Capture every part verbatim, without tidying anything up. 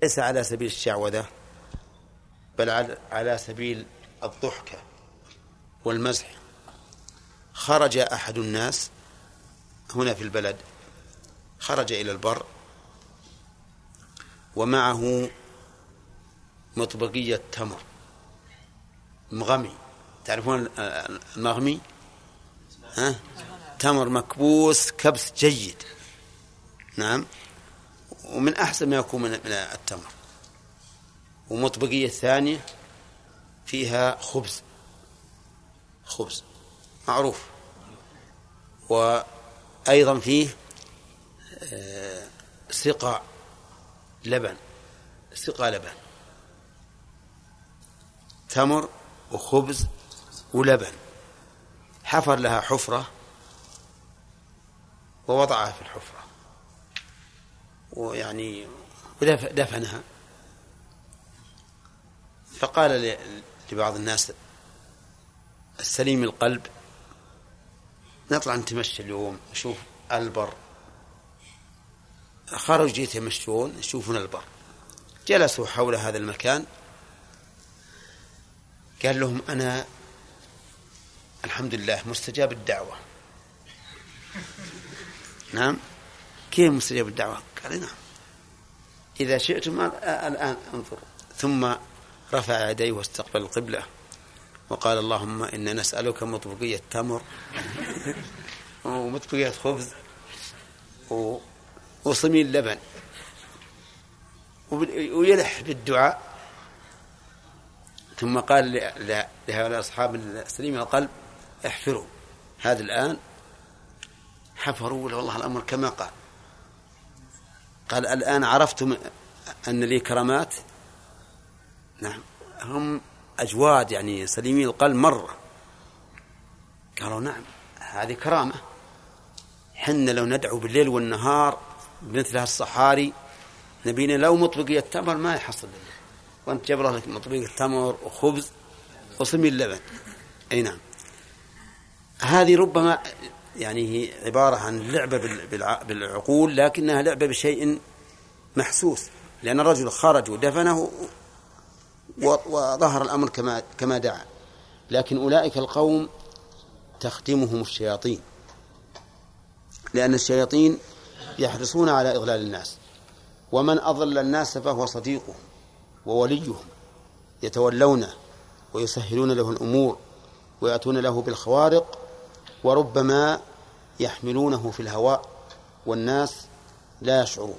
ليس على سبيل الشعوذة، بل على سبيل الضحكة والمزح. خرج أحد الناس هنا في البلد، خرج إلى البر ومعه مطبقية تمر مغمي. تعرفون المغمي؟ ها؟ تمر مكبوس كبس جيد، نعم، ومن أحسن ما يكون من التمر. ومطبقية ثانية فيها خبز، خبز معروف، وأيضا فيه سقى لبن، سقى لبن، تمر وخبز ولبن. حفر لها حفرة ووضعها في الحفرة، ويعني دفنها. فقال لبعض الناس السليم القلب: نطلع نتمشى اليوم نشوف البر. خرجوا يتمشون يشوفون البر، جلسوا حول هذا المكان. قال لهم: أنا الحمد لله مستجاب الدعوة. نعم، كيف مستجاب الدعوة؟ قال: نعم، إذا شئتم الآن انظروا. ثم رفع يديه واستقبل القبلة وقال: اللهم إنا نسألك مطبقية تمر ومطبقية خبز وصميل لبن، ويلح بالدعاء. ثم قال لهؤلاء أصحاب السليم القلب: احفروا. هذا الآن حفروا، والله الأمر كما قال. قال: الآن عرفتم أن لي كرامات؟ نعم، هم أجواد، يعني سليمي القلب مرة. قالوا: نعم، هذه كرامة. حنا لو ندعو بالليل والنهار مثل هالصحاري نبينا لو مطبقية تمر ما يحصل لنا، وأنت جبر لك مطبقية تمر وخبز وصميل اللبن. أي نعم، هذه ربما يعني هي عبارة عن لعبة بالعقول، لكنها لعبة بشيء محسوس، لأن الرجل خرج ودفنه وظهر الأمر كما كما دعا. لكن أولئك القوم تخدمهم الشياطين، لأن الشياطين يحرصون على إضلال الناس، ومن أضل الناس فهو صديقهم ووليهم، يتولونه ويسهلون له الأمور ويأتون له بالخوارق، وربما يحملونه في الهواء والناس لا يشعرون.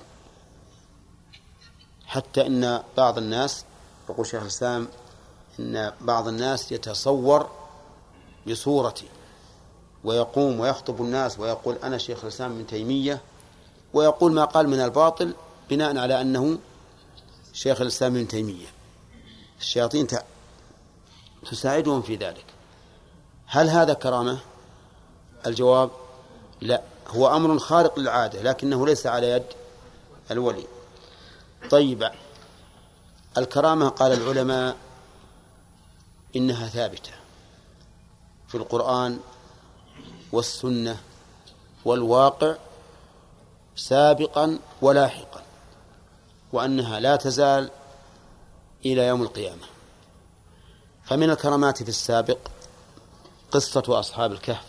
حتى إن بعض الناس، يقول شيخ الإسلام، إن بعض الناس يتصور بصورتي ويقوم ويخطب الناس ويقول: أنا شيخ الإسلام ابن تيمية، ويقول ما قال من الباطل بناء على أنه شيخ الإسلام ابن تيمية. الشياطين تساعدهم في ذلك. هل هذا كرامة؟ الجواب: لا، هو أمر خارق للعادة، لكنه ليس على يد الولي. طيب، الكرامة قال العلماء إنها ثابتة في القرآن والسنة والواقع سابقا ولاحقا، وأنها لا تزال إلى يوم القيامة. فمن الكرامات في السابق قصة أصحاب الكهف.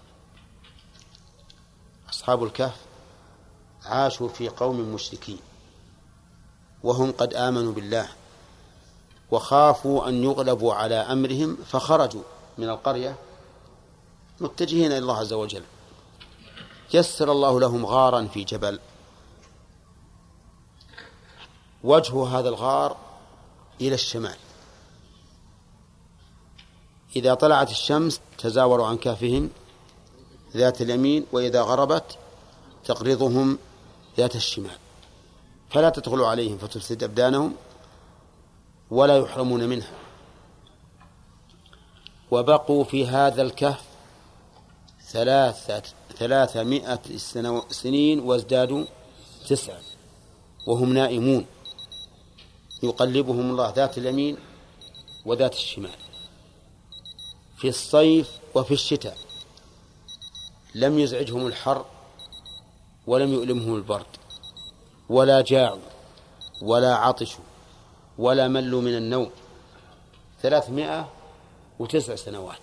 أصحاب الكهف عاشوا في قوم مشركين، وهم قد آمنوا بالله وخافوا أن يغلبوا على أمرهم، فخرجوا من القرية متجهين إلى الله عز وجل. يسر الله لهم غارا في جبل، وجه هذا الغار إلى الشمال. إذا طلعت الشمس تزاوروا عن كهفهم ذات اليمين، وإذا غربت تقرضهم ذات الشمال، فلا تدخلوا عليهم فتفسد أبدانهم ولا يحرمون منها. وبقوا في هذا الكهف ثلاثة ثلاثمائة سنين وازدادوا تسعة وهم نائمون، يقلبهم الله ذات اليمين وذات الشمال في الصيف وفي الشتاء. لم يزعجهم الحر ولم يؤلمهم البرد ولا جاعوا ولا عطشوا ولا ملوا من النوم ثلاثمائة وتسع سنوات.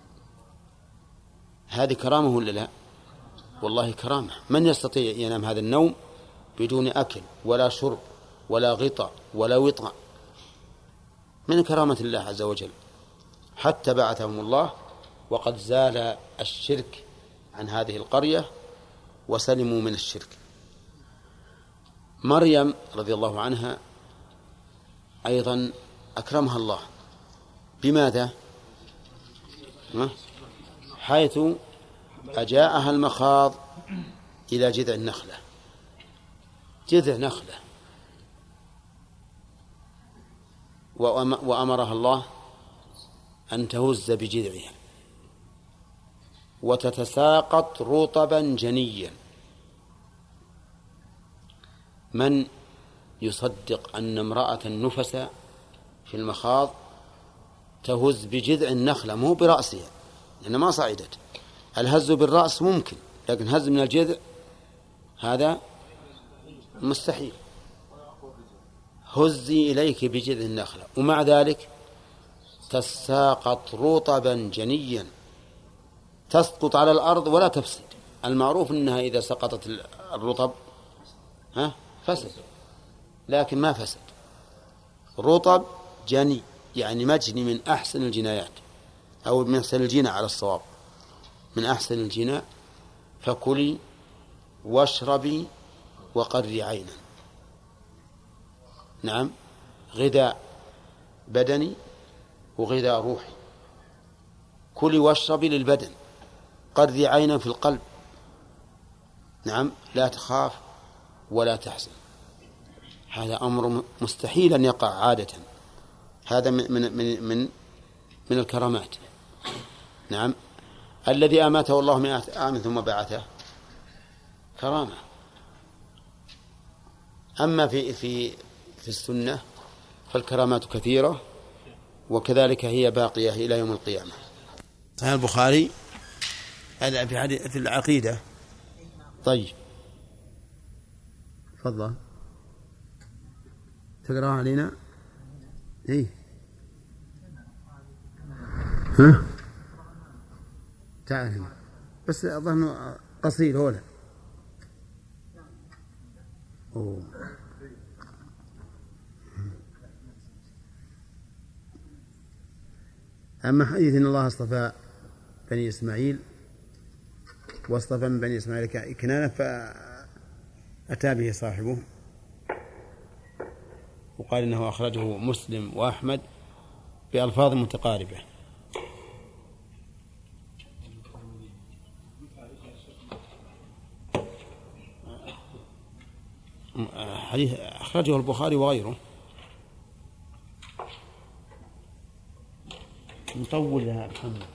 هذه كرامة ولا لا؟ والله كرامة. من يستطيع ينام هذا النوم بدون أكل ولا شرب ولا غطاء ولا وطاء؟ من كرامة الله عز وجل. حتى بعثهم الله وقد زال الشرك عن هذه القرية وسلموا من الشرك. مريم رضي الله عنها أيضا أكرمها الله. بماذا؟ حيث أجاءها المخاض إلى جذع النخلة، جذع نخلة، وأمرها الله أن تهز بجذعها وتتساقط رطبا جنيا. من يصدق أن امرأة نفس في المخاض تهز بجذع النخلة مو برأسها لأنها ما صعدت؟ الهز بالرأس ممكن، لكن هز من الجذع هذا مستحيل. هزي إليك بجذع النخلة، ومع ذلك تساقط رطبا جنيا، تسقط على الأرض ولا تفسد. المعروف أنها إذا سقطت الرطب ها فسد، لكن ما فسد. رطب جني يعني مجني من أحسن الجنايات، أو من أحسن الجناء على الصواب، من أحسن الجناء. فكلي واشربي وقري عينا. نعم، غذاء بدني وغذاء روحي. كلي واشربي للبدن، قري عينا في القلب. نعم، لا تخاف ولا تحزن. هذا أمر مستحيل أن يقع عادة. هذا من من من من, من الكرامات. نعم، الذي أماته الله مئة عام ثم بعثه كرامة. أما في في في السنة فالكرامات كثيرة، وكذلك هي باقية إلى يوم القيامة. صحيح البخاري في العقيدة. طيب تفضل تقرأ علينا. إيه ها تعال بس أظن قصير هولا. أوه. أما حديث إن الله اصطفى بني إسماعيل واصطفى من بني إسماعيل كنانة فأتى به صاحبه وقال إنه أخرجه مسلم وأحمد بألفاظ متقاربة. حديث أخرجه البخاري وغيره. نطول يا محمد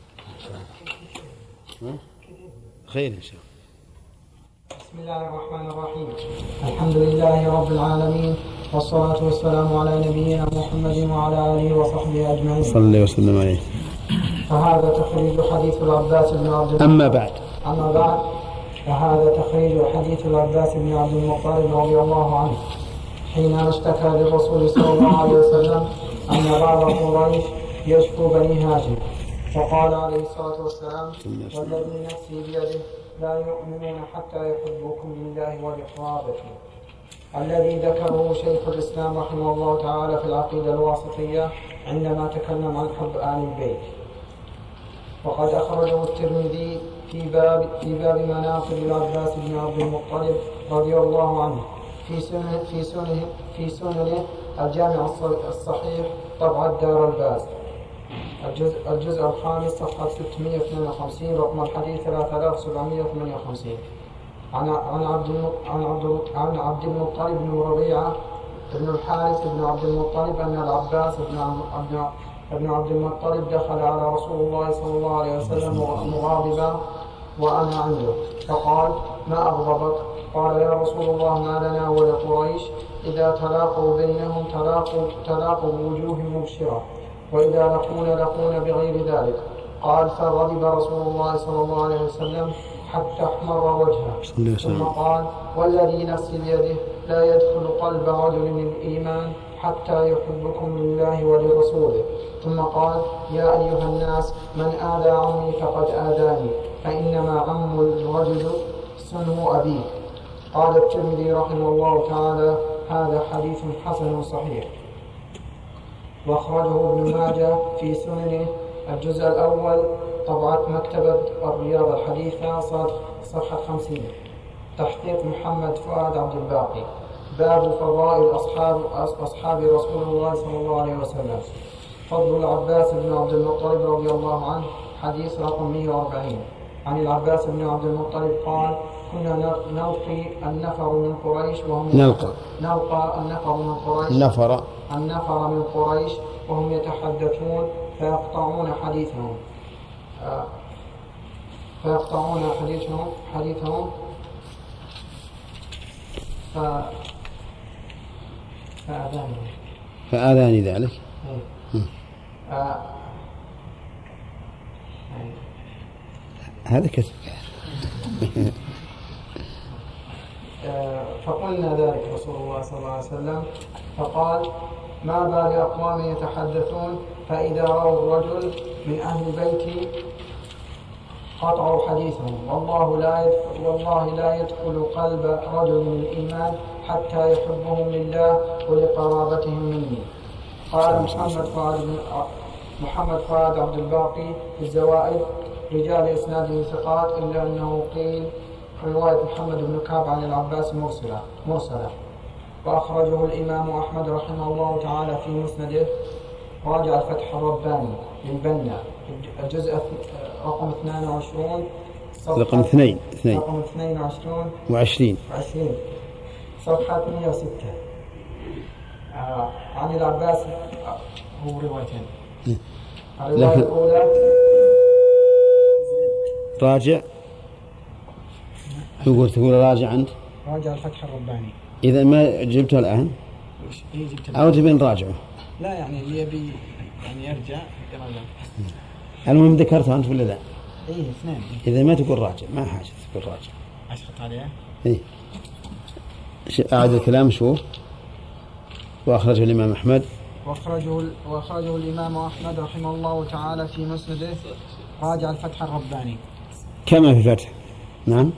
خير إن شاء الله. بسم الله الرحمن الرحيم. الحمد لله رب العالمين، والصلاة والسلام على نبينا محمد وعلى آله وصحبه أجمعين. صلى الله وسلم عليه. فهذا تخريج حديث العباس بن عبد المطلب. أما بعد أما بعد فهذا تخريج حديث العباس بن عبد المطلب رضي الله عنه حين اشتكى للرسول صلى الله عليه وسلم أن بعض قريش يشكو بني هاشم، فقال عليه الصلاة والسلام: والذي نفسي بيده لا يؤمنون حتى يحبوكم لله ولقرابته. الذي ذكره شيخ الإسلام رحمه الله تعالى في العقيدة الواسطية عندما تكلم عن حب آل البيت. وقد أخرجه الترمذي في باب في باب مناقب العباس بن عبد المطلب رضي الله عنه في سنه في سنه في سننه الجامع الصحيح طبعة دار الباز، الجزء الجزء الخامس صفحة ستمائة واثنين وخمسين، رقم الحديث ثلاثة آلاف وسبعمائة وثمانية وخمسين. عن عن عبد عن عبد عن عبد المطلب بن ربيعة بن الحارث بن عبد المطلب أن العباس بن عبد ابن عبد المطلب دخل على رسول الله صلى الله عليه وسلم مغاضبا وأنا عنده، فقال: ما أغضبك؟ قال: يا رسول الله، ما لنا ولقريش إذا تلاقوا بينهم تلاقوا, تلاقوا بوجوه مبشرة، وإذا لقون لقون بغير ذلك. قال: فغضب رسول الله صلى الله عليه وسلم حتى احمر وجهه، ثم قال: والذي نفسي بيده لا يدخل قلب رجل الإيمان حتى يحبكم لله ولرسوله. ثم قال: يا أيها الناس من آذى عمي فقد آذاني، فإنما عم الرجل سنو أبيه. قال الترمذي رحمه الله تعالى: هذا حديث حسن صحيح. وأخرجه ابن ماجه في سننه الجزء الأول طبعة مكتبة الرياض الحديثة صفحة خمسين تحقيق محمد فؤاد عبد الباقي. باب فضائل أصحاب أصحاب رسول الله صلى الله عليه وسلم. فضل العباس بن عبد المطلب رضي الله عنه، حديث رقم مئة وأربعين. عن العباس بن عبد المطلب قال: كنا نلقي النفر من قريش وهم نلقى نلقى النفر من قريش النفر النفر من قريش وهم يتحدثون فيقطعون حديثهم آه فيقطعون حديثهم حديثهم ف فأذاني فآذاني ذلك. آه. هذا كتب. فقلنا ذلك رسول الله صلى الله عليه وسلم فقال: ما بال أقوام يتحدثون فإذا رأوا الرجل من أهل البيت قطعوا حديثهم، والله لا يدخل, والله لا يدخل قلب رجل من الإيمان حتى يحبهم لله ولقرابتهم مني. قال محمد فؤاد محمد فؤاد عبد الباقي في الزوائد: رجال إسناده ثقات، إلا أنه قيل رواية محمد بن كعب عن العباس مرسلة مرسلة. وأخرجه الإمام أحمد رحمه الله تعالى في مسنده. راجع الفتح الرباني للبنا الجزء رقم اثنين وعشرين رقم اثنين اثنين رقم اثنين وعشرين وعشرين وعشرين صفحة مئة وستة. آه عن العباس هو روايتين. الرواية الأولى راجع يقول تقول راجع أنت راجع الفتح الرباني. إذا ما جبته الآن أو تبين راجعه؟ لا يعني اللي يبي يعني يرجع يرجع. المهم ذكرته أنت ولا لا؟ إيه اثنين. إذا ما تقول راجع ما حاجة تقول راجع. أشخط عليه. إيه. أعد الكلام شوف. وأخرجه الإمام أحمد. وأخرجه وأخرجه الإمام أحمد رحمه الله تعالى في مسنده. راجع الفتح الرباني. كما في فتح. نعم.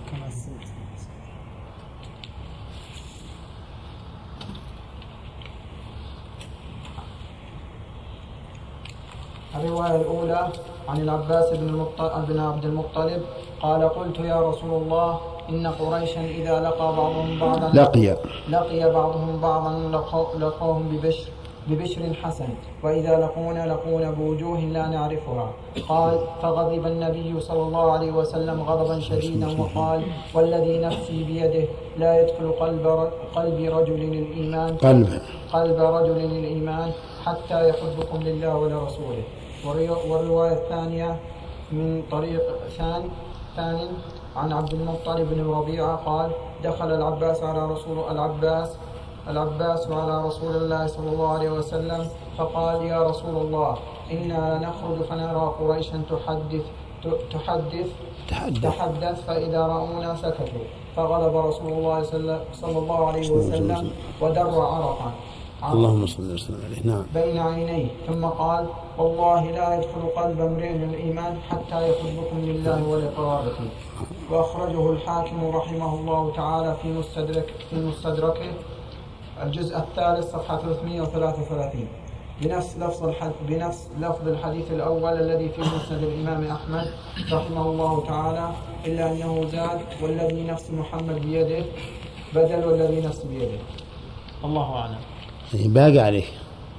الرواية الأولى عن العباس بن عبد المطلب قال: قلت يا رسول الله إن قريشا إذا لقى بعضهم بعضا لقي لقي بعضهم بعضا لقوهم ببشر ببشر حسن، وإذا لقونا لقونا بوجوه لا نعرفها. قال: فغضب النبي صلى الله عليه وسلم غضبا شديدا وقال: والذي نفسي بيده لا يدخل قلب قلب رجل الإيمان قلب قلب رجل الإيمان حتى يحبكم لله ولرسوله. والرواية الثانية من طريق ثاني ثاني عن عبد المطلب بن ربيعة قال: دخل العباس على رسول العباس العباس على رسول الله صلى الله عليه وسلم فقال: يا رسول الله إنا نخرج فنرى قريشا تحدث تحدث تحدث, تحدث فإذا رأونا سكتوا، فغضب رسول الله صلى الله عليه وسلم ودر عرقا اللهم صل وسلم عليه نعم بين عينيه، ثم قال: والله لا يدخل قلب امرئ من الإيمان حتى يحبكم لله ولقرابته. وأخرجه الحاكم رحمه الله تعالى في مستدرك في مستدركه الجزء الثالث صفحة ثلاثمئة وثلاثة وثلاثين بنفس لفظ الحديث بنفس لفظ الحديث الأول الذي في مسند الإمام أحمد رحمه الله تعالى، إلا أنه زاد: والذي نفس محمد بيده بدل والذي نفس بيده. الله أعلم. باقي عليك.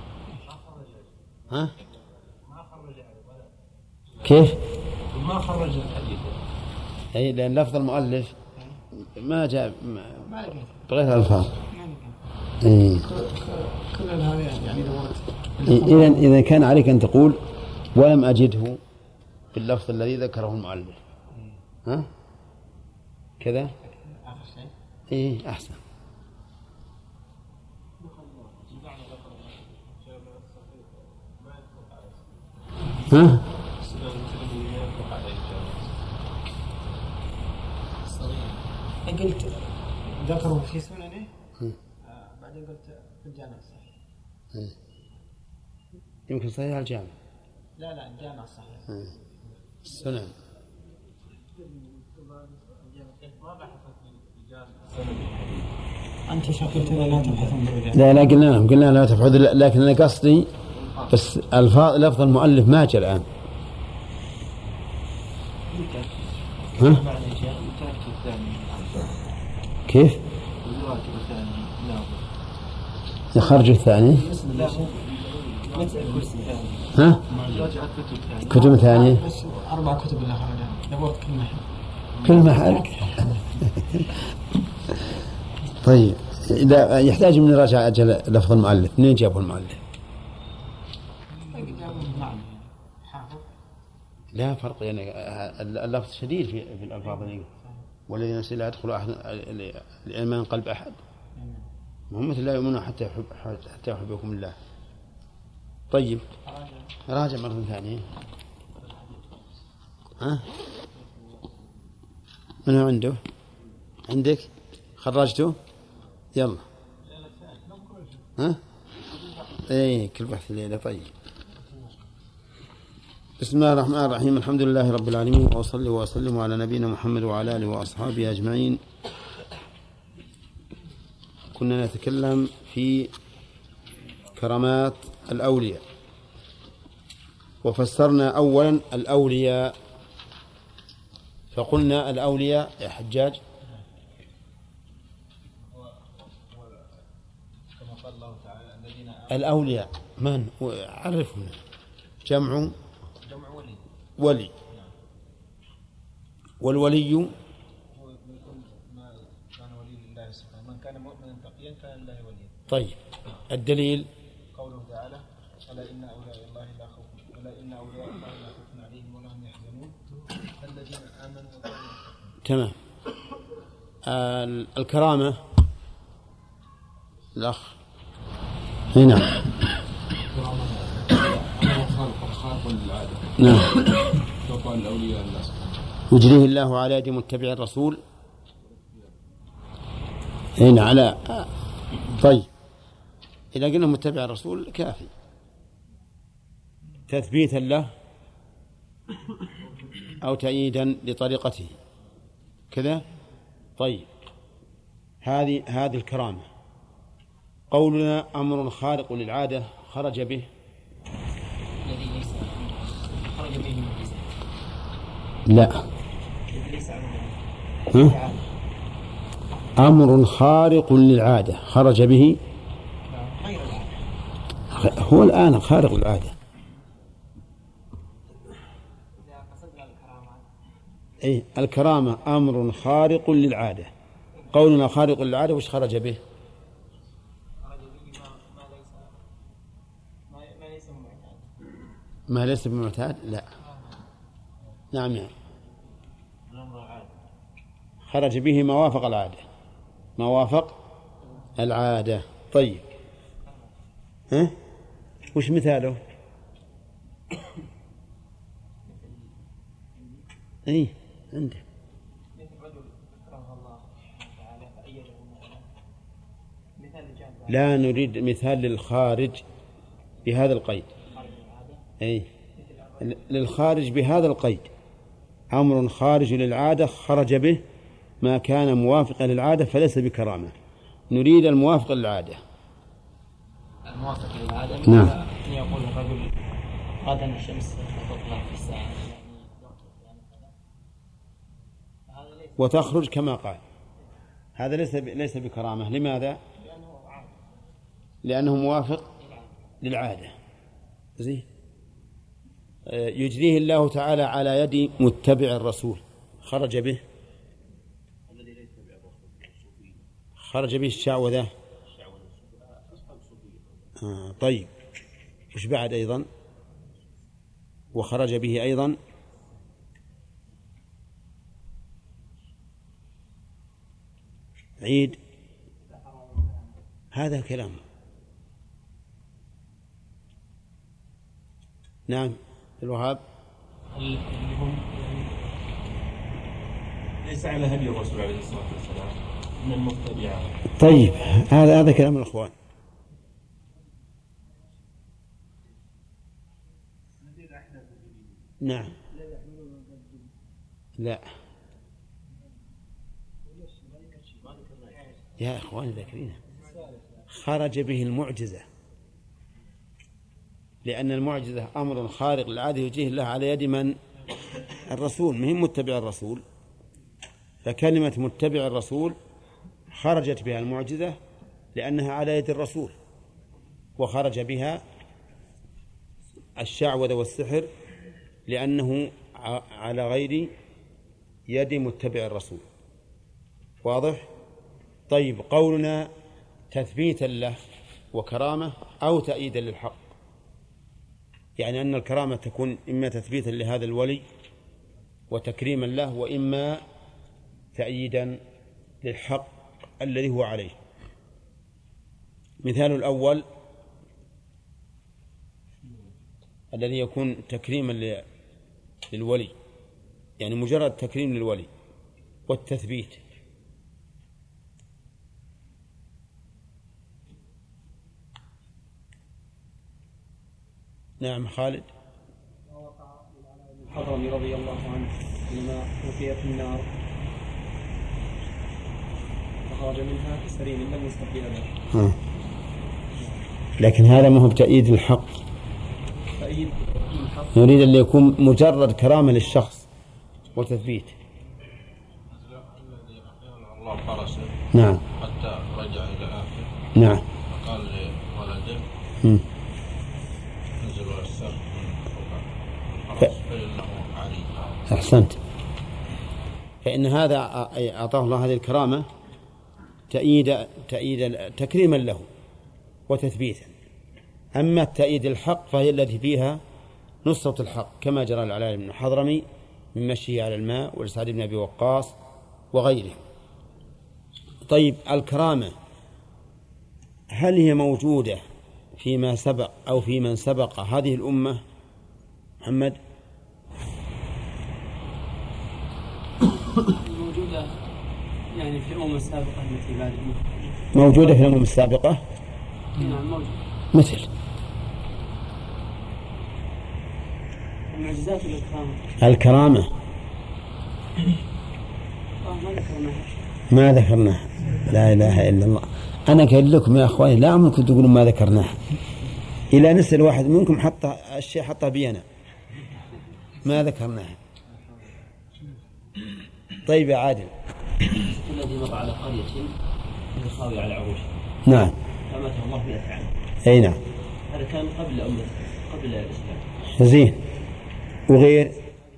ها؟ كيف؟ ما خرج الحديث. أي لأن لفظ المؤلف ما جاء بغير الألفاظ. إيه. كلها يعني إذا إذا كان عليك أن تقول: ولم أجده باللفظ الذي ذكره المؤلف. ها؟ كذا؟ إيه أحسن. ها؟ قلت ذكروا في سننه بعدين قلت في الجامع الصحيح. يمكن صحيح الجامع. لا لا الجامع الصحيح. السنن. أنت شكلت لا تبحثون بالرجال. لا لا قلنا لهم قلنا لا تبحث، لكن أنا قصدي بس الفاظ لفظ المؤلف ما جاء الآن. ها؟ كيف؟ يخرج الثاني. ها؟ كتب ثانية. أربع كتب اللي خرجها. دورت كل محل. كل محل. طيب إذا يحتاج من راجع أجل لفظ المؤلف، منين جابه المؤلف؟ لا فرق يعني اللفظ شديد في في الألفاظ دي. والذين لا يدخل أحد الإيمان قلب أحد. محمد لا يؤمن حتى يحب حتى يحبكم الله. طيب راجع مرة ثانية. ها؟ من هو عنده؟ عندك؟ خرجته؟ يلا. ها؟ ايه كل بحث الليلة. طيب بسم الله الرحمن الرحيم. الحمد لله رب العالمين، وأصلي وأسلم على نبينا محمد وعلى آله وأصحابه أجمعين. كنا نتكلم في كرامات الأولياء، وفسرنا أولا الأولياء، فقلنا الأولياء يا حجاج الأولياء من عرفنا جمع ولي، والولي هو ما كان ولي لله سبحانه، من كان مؤمنا تقيا كان لله وليا. طيب الدليل قوله تعالى: ألا إن أولياء الله لا خوف ألا إن أولياء الله لا خوف عليهم ولا هم يحزنون الذين آمنوا وكانوا يتقون. تمام. الكرامة الأخ هنا. نعم. يجريه الله على يد متبع الرسول. هنا على. طيب إذا قلنا متبع الرسول كافي تثبيتا له أو تأييدا لطريقته كذا. طيب هذه هذه الكرامة. قولنا أمر خارق للعادة خرج به الذي ليس خرج به من ليس. لا. ها؟ أمر خارق للعادة خرج به غير العادة. هو الآن خارق للعادة. إذا قصدنا الكرامة. أي الكرامة أمر خارق للعادة. قولنا خارق للعادة وش خرج به؟ ما ليس بمعتاد. لا. نعم يعني خرج به ما وافق العادة، ما وافق العادة. طيب ها وش مثاله؟ اي عنده لا نريد مثال للخارج بهذا القيد. أي للخارج بهذا القيد أمر خارج للعادة خرج به ما كان موافقا للعادة فليس بكرامة. نريد الموافق للعادة. الموافق للعادة. نعم. يقول الرجل غدا الشمس تطلع في الساعة وتخرج كما قال. هذا ليس ليس بكرامة. لماذا؟ لأنه موافق للعادة. زين. يجريه الله تعالى على يد متبع الرسول خرج به خرج به الشعوذة. آه طيب وش بعد أيضا؟ وخرج به أيضا عيد. هذا كلام. نعم الوهاب. اللي هم ليس على هدي الرسول عليه الصلاة والسلام من المتبعة. طيب هذا هذا كلام الأخوان. نعم. لا يا إخواني ذاكرينها. خرج به المعجزة، لأن المعجزة أمر خارق للعادة يجيه الله على يد من؟ الرسول، مهم متبع الرسول. فكلمة متبع الرسول خرجت بها المعجزة لأنها على يد الرسول، وخرج بها الشعوذة والسحر لأنه على غير يد متبع الرسول. واضح؟ طيب قولنا تثبيتا له وكرامة أو تأييدا للحق، يعني أن الكرامة تكون إما تثبيتا لهذا الولي وتكريما له، وإما تأييدا للحق الذي هو عليه. مثال الأول الذي يكون تكريما للولي، يعني مجرد تكريم للولي، والتثبيت. نعم خالد. ووقع الحضرمي رضي الله عنه لما ألقي في النار فخرج منها سليم لم يستطيع ذلك. لكن هذا ما هو بتأييد الحق. تأييد الحق يريد أن يكون مجرد كرامة للشخص وتثبيت. الذي الله فرسه نعم حتى رجع إلى آخر. نعم. فقال لولده انزل والسر ف... فإنه عري. أحسنت. فإن هذا أعطاه الله هذه الكرامة تأييد تأييد تكريما له وتثبيتا. أما التأييد الحق فهي التي فيها نصرة الحق، كما جرى العلاء بن حضرمي من مشيه على الماء، ولسعد بن أبي وقاص وغيره. طيب الكرامة هل هي موجودة فيما سبق أو في من سبق هذه الأمة؟ محمد. موجودة يعني في الأمم السابقة مثل بعد موجودة في الأمم السابقة. نعم موجودة. مثل المعجزات والإكرام. الكرامة ما ذكرناها. ما ذكرناها. لا إله إلا الله. أنا قايل لكم يا أخواني لا عمركم تقولون ما ذكرناها، إلا نسأل واحد منكم حتى الشيء حتى بينا ما ذكرناها. طيب يا عادل. الذي مضى على قرية خاوية على عروشها. نعم. فماته الله مئة عام. أي نعم. هذا كان قبل أمة قبل الإسلام. زين. وغير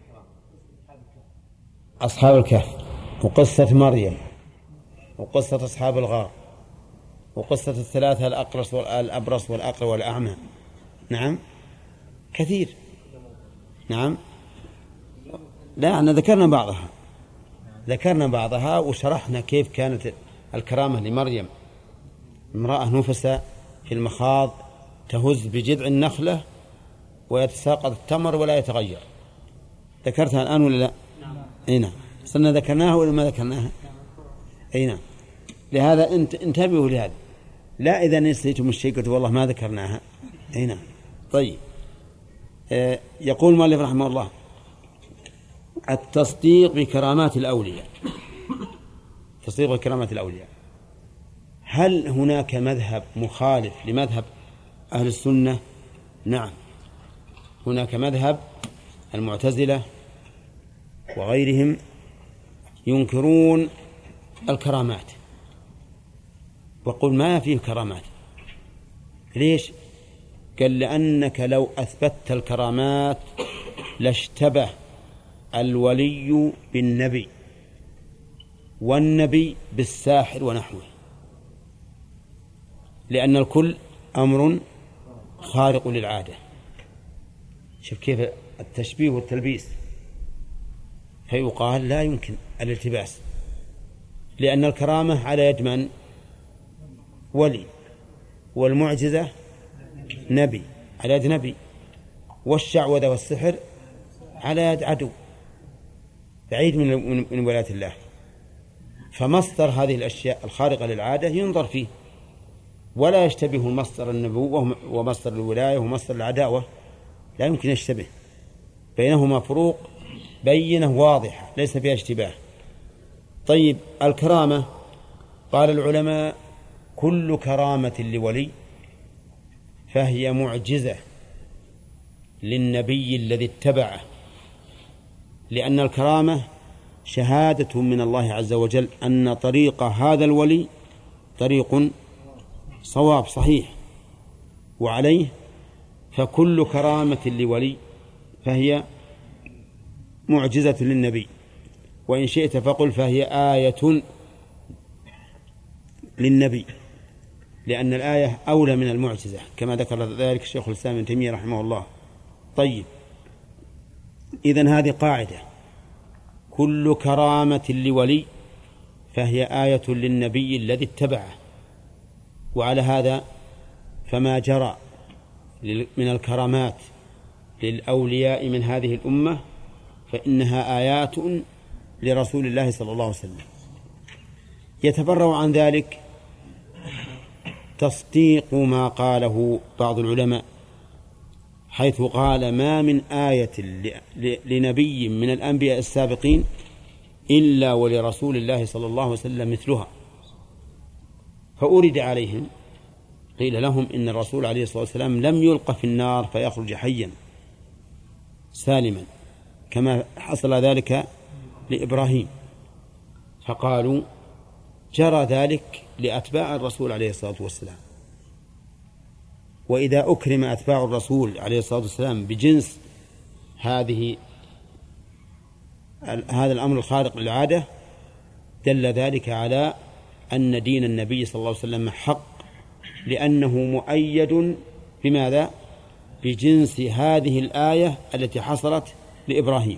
أصحاب الكهف، وقصة مريم، وقصة أصحاب الغار، وقصة الثلاثة الأقرص والأبرص والأقرع والأعمى. نعم كثير. نعم. لا أنا ذكرنا بعضها ذكرنا بعضها وشرحنا كيف كانت الكرامة لمريم، امرأة نفسة في المخاض تهز بجذع النخلة ويتساقط التمر ولا يتغير. ذكرتها الآن ولا لا؟ أي نعم. صرنا ذكرناها ولا ما ذكرناها؟ أي نعم. لهذا انت انتبهوا لهذا، لا إذا نسيتم الشيء قلت والله ما ذكرناها. أي نعم. طيب آه يقول مؤلف رحمه الله التصديق بكرامات الأولياء. تصديق بكرامات الأولياء، هل هناك مذهب مخالف لمذهب أهل السنة؟ نعم هناك مذهب المعتزلة وغيرهم ينكرون الكرامات وقل ما فيه كرامات. ليش؟ قال لأنك لو أثبتت الكرامات لاشتبه الولي بالنبي والنبي بالساحر ونحوه، لأن الكل أمر خارق للعادة. شوف كيف التشبيه والتلبيس. فيقال لا يمكن الالتباس، لأن الكرامة على يد من؟ ولي، والمعجزة نبي على يد نبي، والشعوذة والسحر على يد عدو بعيد من من ولاية الله. فمصدر هذه الأشياء الخارقة للعادة ينظر فيه، ولا يشتبه مصدر النبوة ومصدر الولاية ومصدر العداوة، لا يمكن يشتبه، بينهما فروق بينة واضحة ليس فيها اشتباه. طيب الكرامة، قال العلماء كل كرامة لولي فهي معجزة للنبي الذي اتبعه، لأن الكرامة شهادة من الله عز وجل أن طريق هذا الولي طريق صواب صحيح، وعليه فكل كرامة لولي فهي معجزة للنبي، وإن شئت فقل فهي آية للنبي، لأن الآية أولى من المعجزة كما ذكر ذلك الشيخ الإسلام ابن تيمية رحمه الله. طيب إذن هذه قاعدة، كل كرامة لولي فهي آية للنبي الذي اتبعه، وعلى هذا فما جرى من الكرامات للأولياء من هذه الأمة فإنها آيات لرسول الله صلى الله عليه وسلم. يتفرع عن ذلك تصديق ما قاله بعض العلماء، حيث قال ما من آية لنبي من الأنبياء السابقين إلا ولرسول الله صلى الله عليه وسلم مثلها، فأورد عليهم، قيل لهم إن الرسول عليه الصلاة والسلام لم يلقى في النار فيخرج حيا سالما كما حصل ذلك لإبراهيم، فقالوا جرى ذلك لأتباع الرسول عليه الصلاة والسلام، وإذا أكرم أتباع الرسول عليه الصلاة والسلام بجنس هذه هذا الأمر الخارق للعادة دل ذلك على أن دين النبي صلى الله عليه وسلم حق، لأنه مؤيد بماذا؟ بجنس هذه الآية التي حصلت لإبراهيم.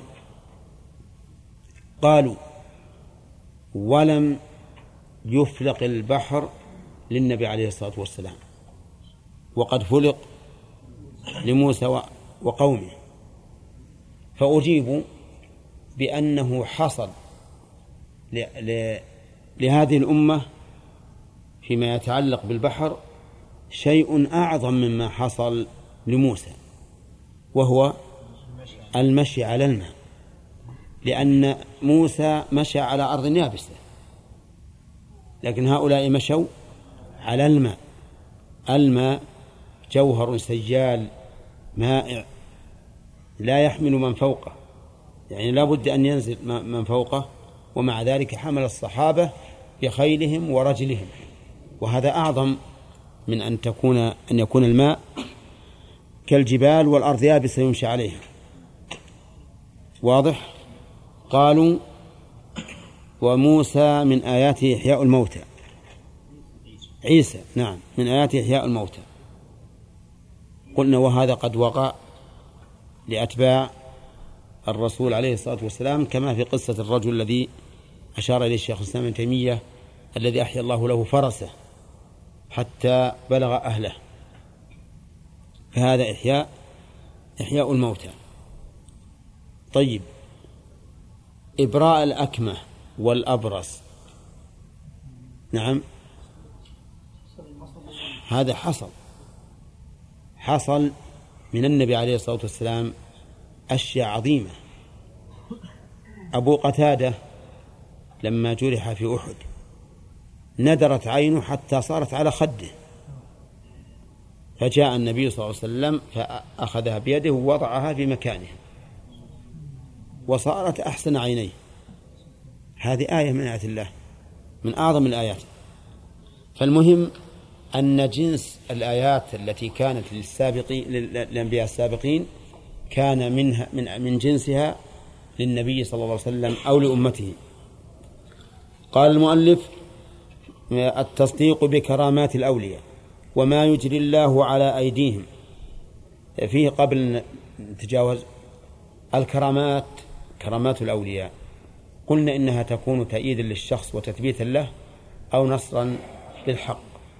قالوا ولم يفلق البحر للنبي عليه الصلاة والسلام، وقد فلق لموسى وقومه، فأجيبوا بأنه حصل لهذه الأمة فيما يتعلق بالبحر شيء أعظم مما حصل لموسى، وهو المشي على الماء، لأن موسى مشى على أرض يابسة، لكن هؤلاء مشوا على الماء. الماء جوهر سجال مائع لا يحمل من فوقه، يعني لا بد أن ينزل من فوقه، ومع ذلك حمل الصحابة بخيلهم ورجلهم، وهذا أعظم من أن تكون أن يكون الماء كالجبال والأرض يابسة يمشي عليها. واضح؟ قالوا وموسى من آياته إحياء الموتى، عيسى نعم من آياته إحياء الموتى. قلنا وهذا قد وقع لأتباع الرسول عليه الصلاة والسلام، كما في قصة الرجل الذي أشار إليه الشيخ الإسلام ابن تيمية الذي أحيا الله له فرسه حتى بلغ أهله، فهذا إحياء إحياء الموتى. طيب إبراء الأكمة والأبرص، نعم هذا حصل حصل من النبي عليه الصلاة والسلام أشياء عظيمة. أبو قتادة لما جرح في أحد ندرت عينه حتى صارت على خده، فجاء النبي صلى الله عليه وسلم فأخذها بيده ووضعها في مكانها وصارت أحسن عينيه. هذه آية من آيات الله، من أعظم الآيات. فالمهم أن جنس الآيات التي كانت للسابقين للأنبياء السابقين كان منها من من جنسها للنبي صلى الله عليه وسلم أو لأمته. قال المؤلف التصديق بكرامات الأولياء وما يجري الله على أيديهم. فيه قبل نتجاوز الكرامات، كرامات الأولياء قلنا إنها تكون تأييدا للشخص وتثبيتا له أو نصرا للحق،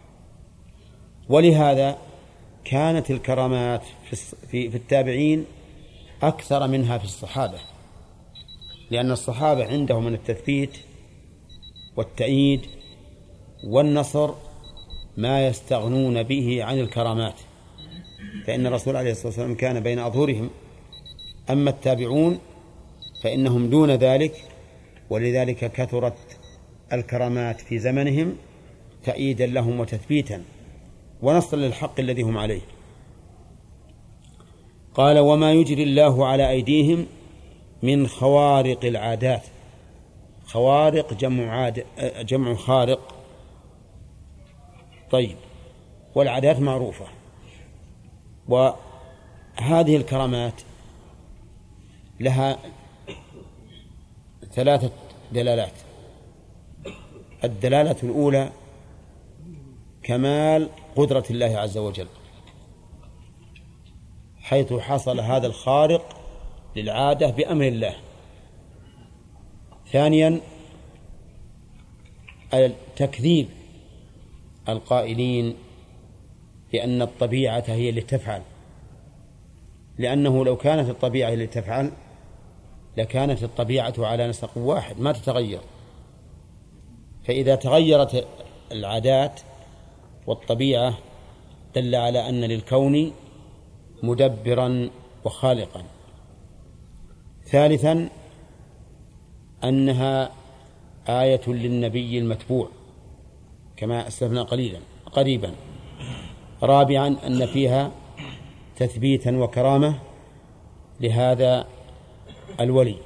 ولهذا كانت الكرامات في في التابعين أكثر منها في الصحابة، لأن الصحابة عندهم من التثبيت والتأييد والنصر ما يستغنون به عن الكرامات، فإن الرسول عليه الصلاة والسلام كان بين أظهرهم. أما التابعون فإنهم دون ذلك، ولذلك كثرت الكرامات في زمنهم تأييدا لهم وتثبيتا ونصرا للحق الذي هم عليه. قال: وما يجري الله على أيديهم من خوارق العادات. خوارق جمع, عاد جمع خارق. طيب، والعادات معروفة. وهذه الكرامات لها ثلاثة دلالات. الدلالة الأولى كمال قدرة الله عز وجل، حيث حصل هذا الخارق للعادة بأمر الله. ثانيا تكذيب القائلين بأن الطبيعة هي اللي تفعل، لأنه لو كانت الطبيعة هي اللي تفعل لكانت الطبيعة على نسق واحد ما تتغير. فإذا تغيرت العادات والطبيعة دل على أن للكون مدبرا وخالقا. ثالثا أنها آية للنبي المتبوع كما أسلفنا قليلا قريبا. رابعا أن فيها تثبيتا وكرامة لهذا الولي.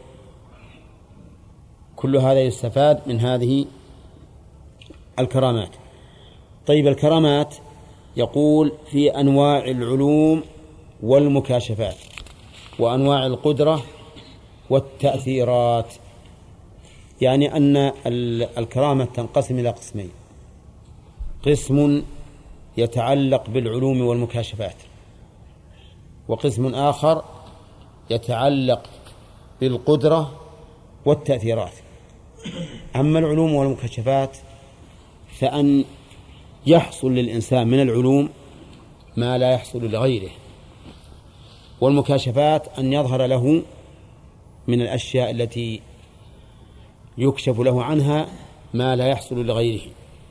كل هذا يستفاد من هذه الكرامات. طيب، الكرامات يقول في أنواع العلوم والمكاشفات وأنواع القدرة والتأثيرات، يعني أن الكرامة تنقسم إلى قسمين: قسم يتعلق بالعلوم والمكاشفات، وقسم آخر يتعلق بالقدرة والتأثيرات. أما العلوم والمكاشفات فأن يحصل للإنسان من العلوم ما لا يحصل لغيره، والمكاشفات أن يظهر له من الأشياء التي يكشف له عنها ما لا يحصل لغيره.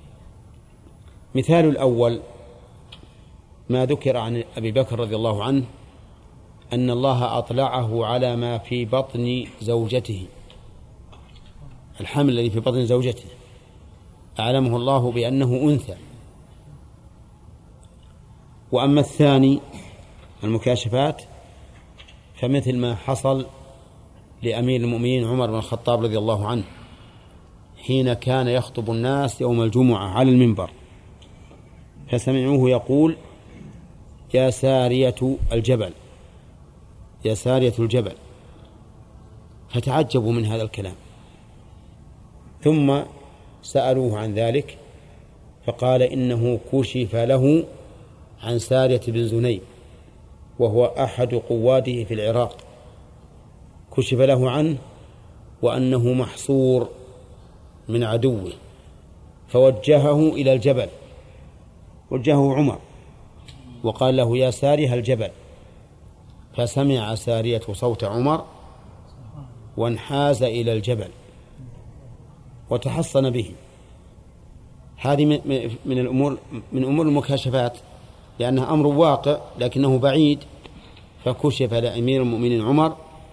مثال الأول ما ذكر عن أبي بكر رضي الله عنه أن الله أطلعه على ما في بطن زوجته، الحمل الذي في بطن زوجته أعلمه الله بأنه أنثى. وأما الثاني المكاشفات فمثل ما حصل لأمير المؤمنين عمر بن الخطاب رضي الله عنه حين كان يخطب الناس يوم الجمعة على المنبر، فسمعوه يقول: يا سارية الجبل، يا سارية الجبل، فتعجبوا من هذا الكلام، ثم سألوه عن ذلك فقال: إنه كشف له عن سارية بن زنيب وهو أحد قواده في العراق، كشف له عنه وأنه محصور من عدوه، فوجهه إلى الجبل، وجهه عمر وقال له: يا سارية الجبل، فسمع سارية صوت عمر وانحاز إلى الجبل وتحصن به. هذه من الأمور من أمور المكاشفات، لأنها أمر واقع لكنه بعيد، فكشف لأمير المؤمنين عمر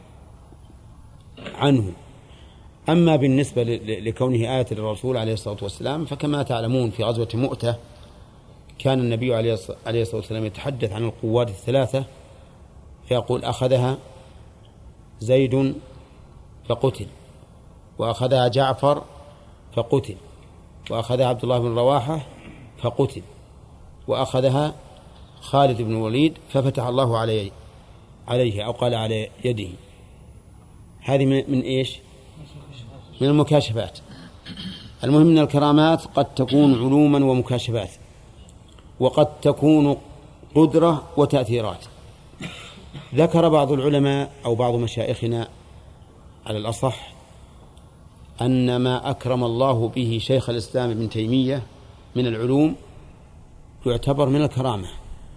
عنه. أما بالنسبة لكونه آية للرسول عليه الصلاة والسلام فكما تعلمون في غزوة مؤتة كان النبي عليه الصلاة والسلام يتحدث عن القوات الثلاثة فيقول: أخذها زيد فقتل، وأخذها جعفر فقتل، وأخذها عبد الله بن رواحة فقتل، وأخذها خالد بن الوليد ففتح الله عليه عليه أو قال على يده. هذه من, من إيش؟ من المكاشفات. المهم أن الكرامات قد تكون علوما ومكاشفات، وقد تكون قدرة وتأثيرات. ذكر بعض العلماء أو بعض مشايخنا على الأصح أن ما أكرم الله به شيخ الإسلام ابن تيمية من العلوم يعتبر من الكرامة،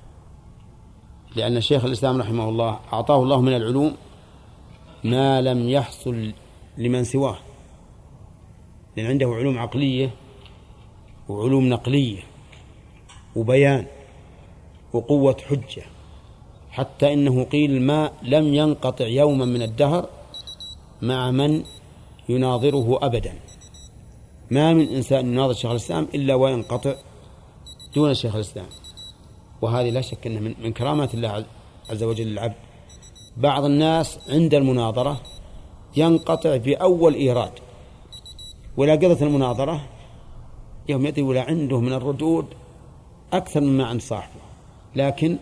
لأن شيخ الإسلام رحمه الله أعطاه الله من العلوم ما لم يحصل لمن سواه، لأن عنده علوم عقلية وعلوم نقلية وبيان وقوة حجة، حتى إنه قيل ما لم ينقطع يوما من الدهر مع من يناظره أبدا. ما من إنسان يناظر شيخ الإسلام إلا وينقطع دون شيخ الإسلام. وهذه لا شك أنه من كرامات الله عز وجل للعبد. بعض الناس عند المناظرة ينقطع في أول إيراد، ولا قضت المناظرة يوم يدري ولا عنده من الردود أكثر مما عند صاحبه، لكن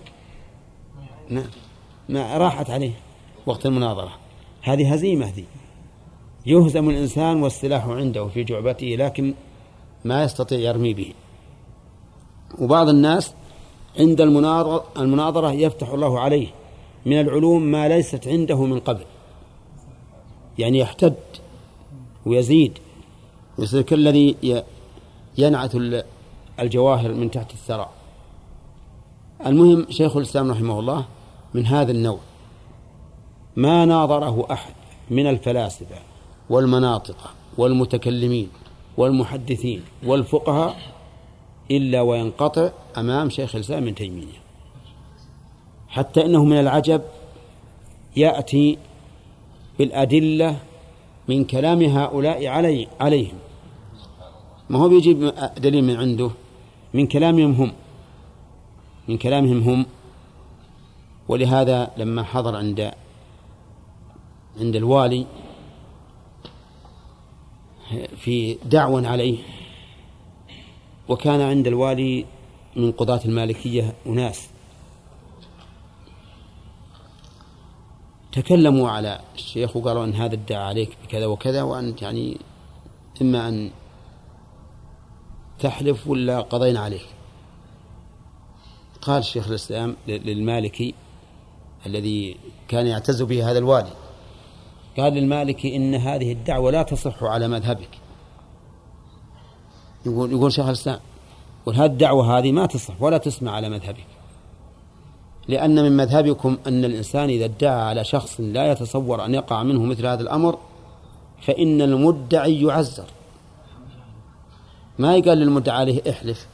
ما راحت عليه وقت المناظرة. هذه هزيمة ذي، يهزم الإنسان والسلاح عنده في جعبته لكن ما يستطيع يرمي به. وبعض الناس عند المناظرة يفتح الله عليه من العلوم ما ليست عنده من قبل، يعني يحتد ويزيد ويصير كالذي ينعت الجواهر من تحت الثرى. المهم شيخ الإسلام رحمه الله من هذا النوع، ما ناظره أحد من الفلاسفة والمناطق والمتكلمين والمحدثين والفقهاء إلا وينقطع أمام شيخ الإسلام ابن تيمية، حتى إنه من العجب يأتي بالأدلة من كلام هؤلاء علي عليهم، ما هو بيجيب دليل من عنده، من كلامهم هم من كلامهم هم ولهذا لما حضر عند عند الوالي في دعوى عليه، وكان عند الوالي من قضاة المالكية أناس تكلموا على الشيخ وقالوا أن هذا ادعى عليك بكذا وكذا، وأنت يعني إما أن تحلف ولا قضينا عليك. قال الشيخ الإسلام للمالكي الذي كان يعتز به هذا الوالي، قال للمالكي إن هذه الدعوة لا تصح على مذهبك. يقول يقول شيخ الإسلام وهذه الدعوة هذه ما تصح ولا تسمع على مذهبك، لأن من مذهبكم أن الإنسان إذا ادعى على شخص لا يتصور أن يقع منه مثل هذا الأمر فإن المدعي يعزر. ما يقال للمدعى عليه احلف،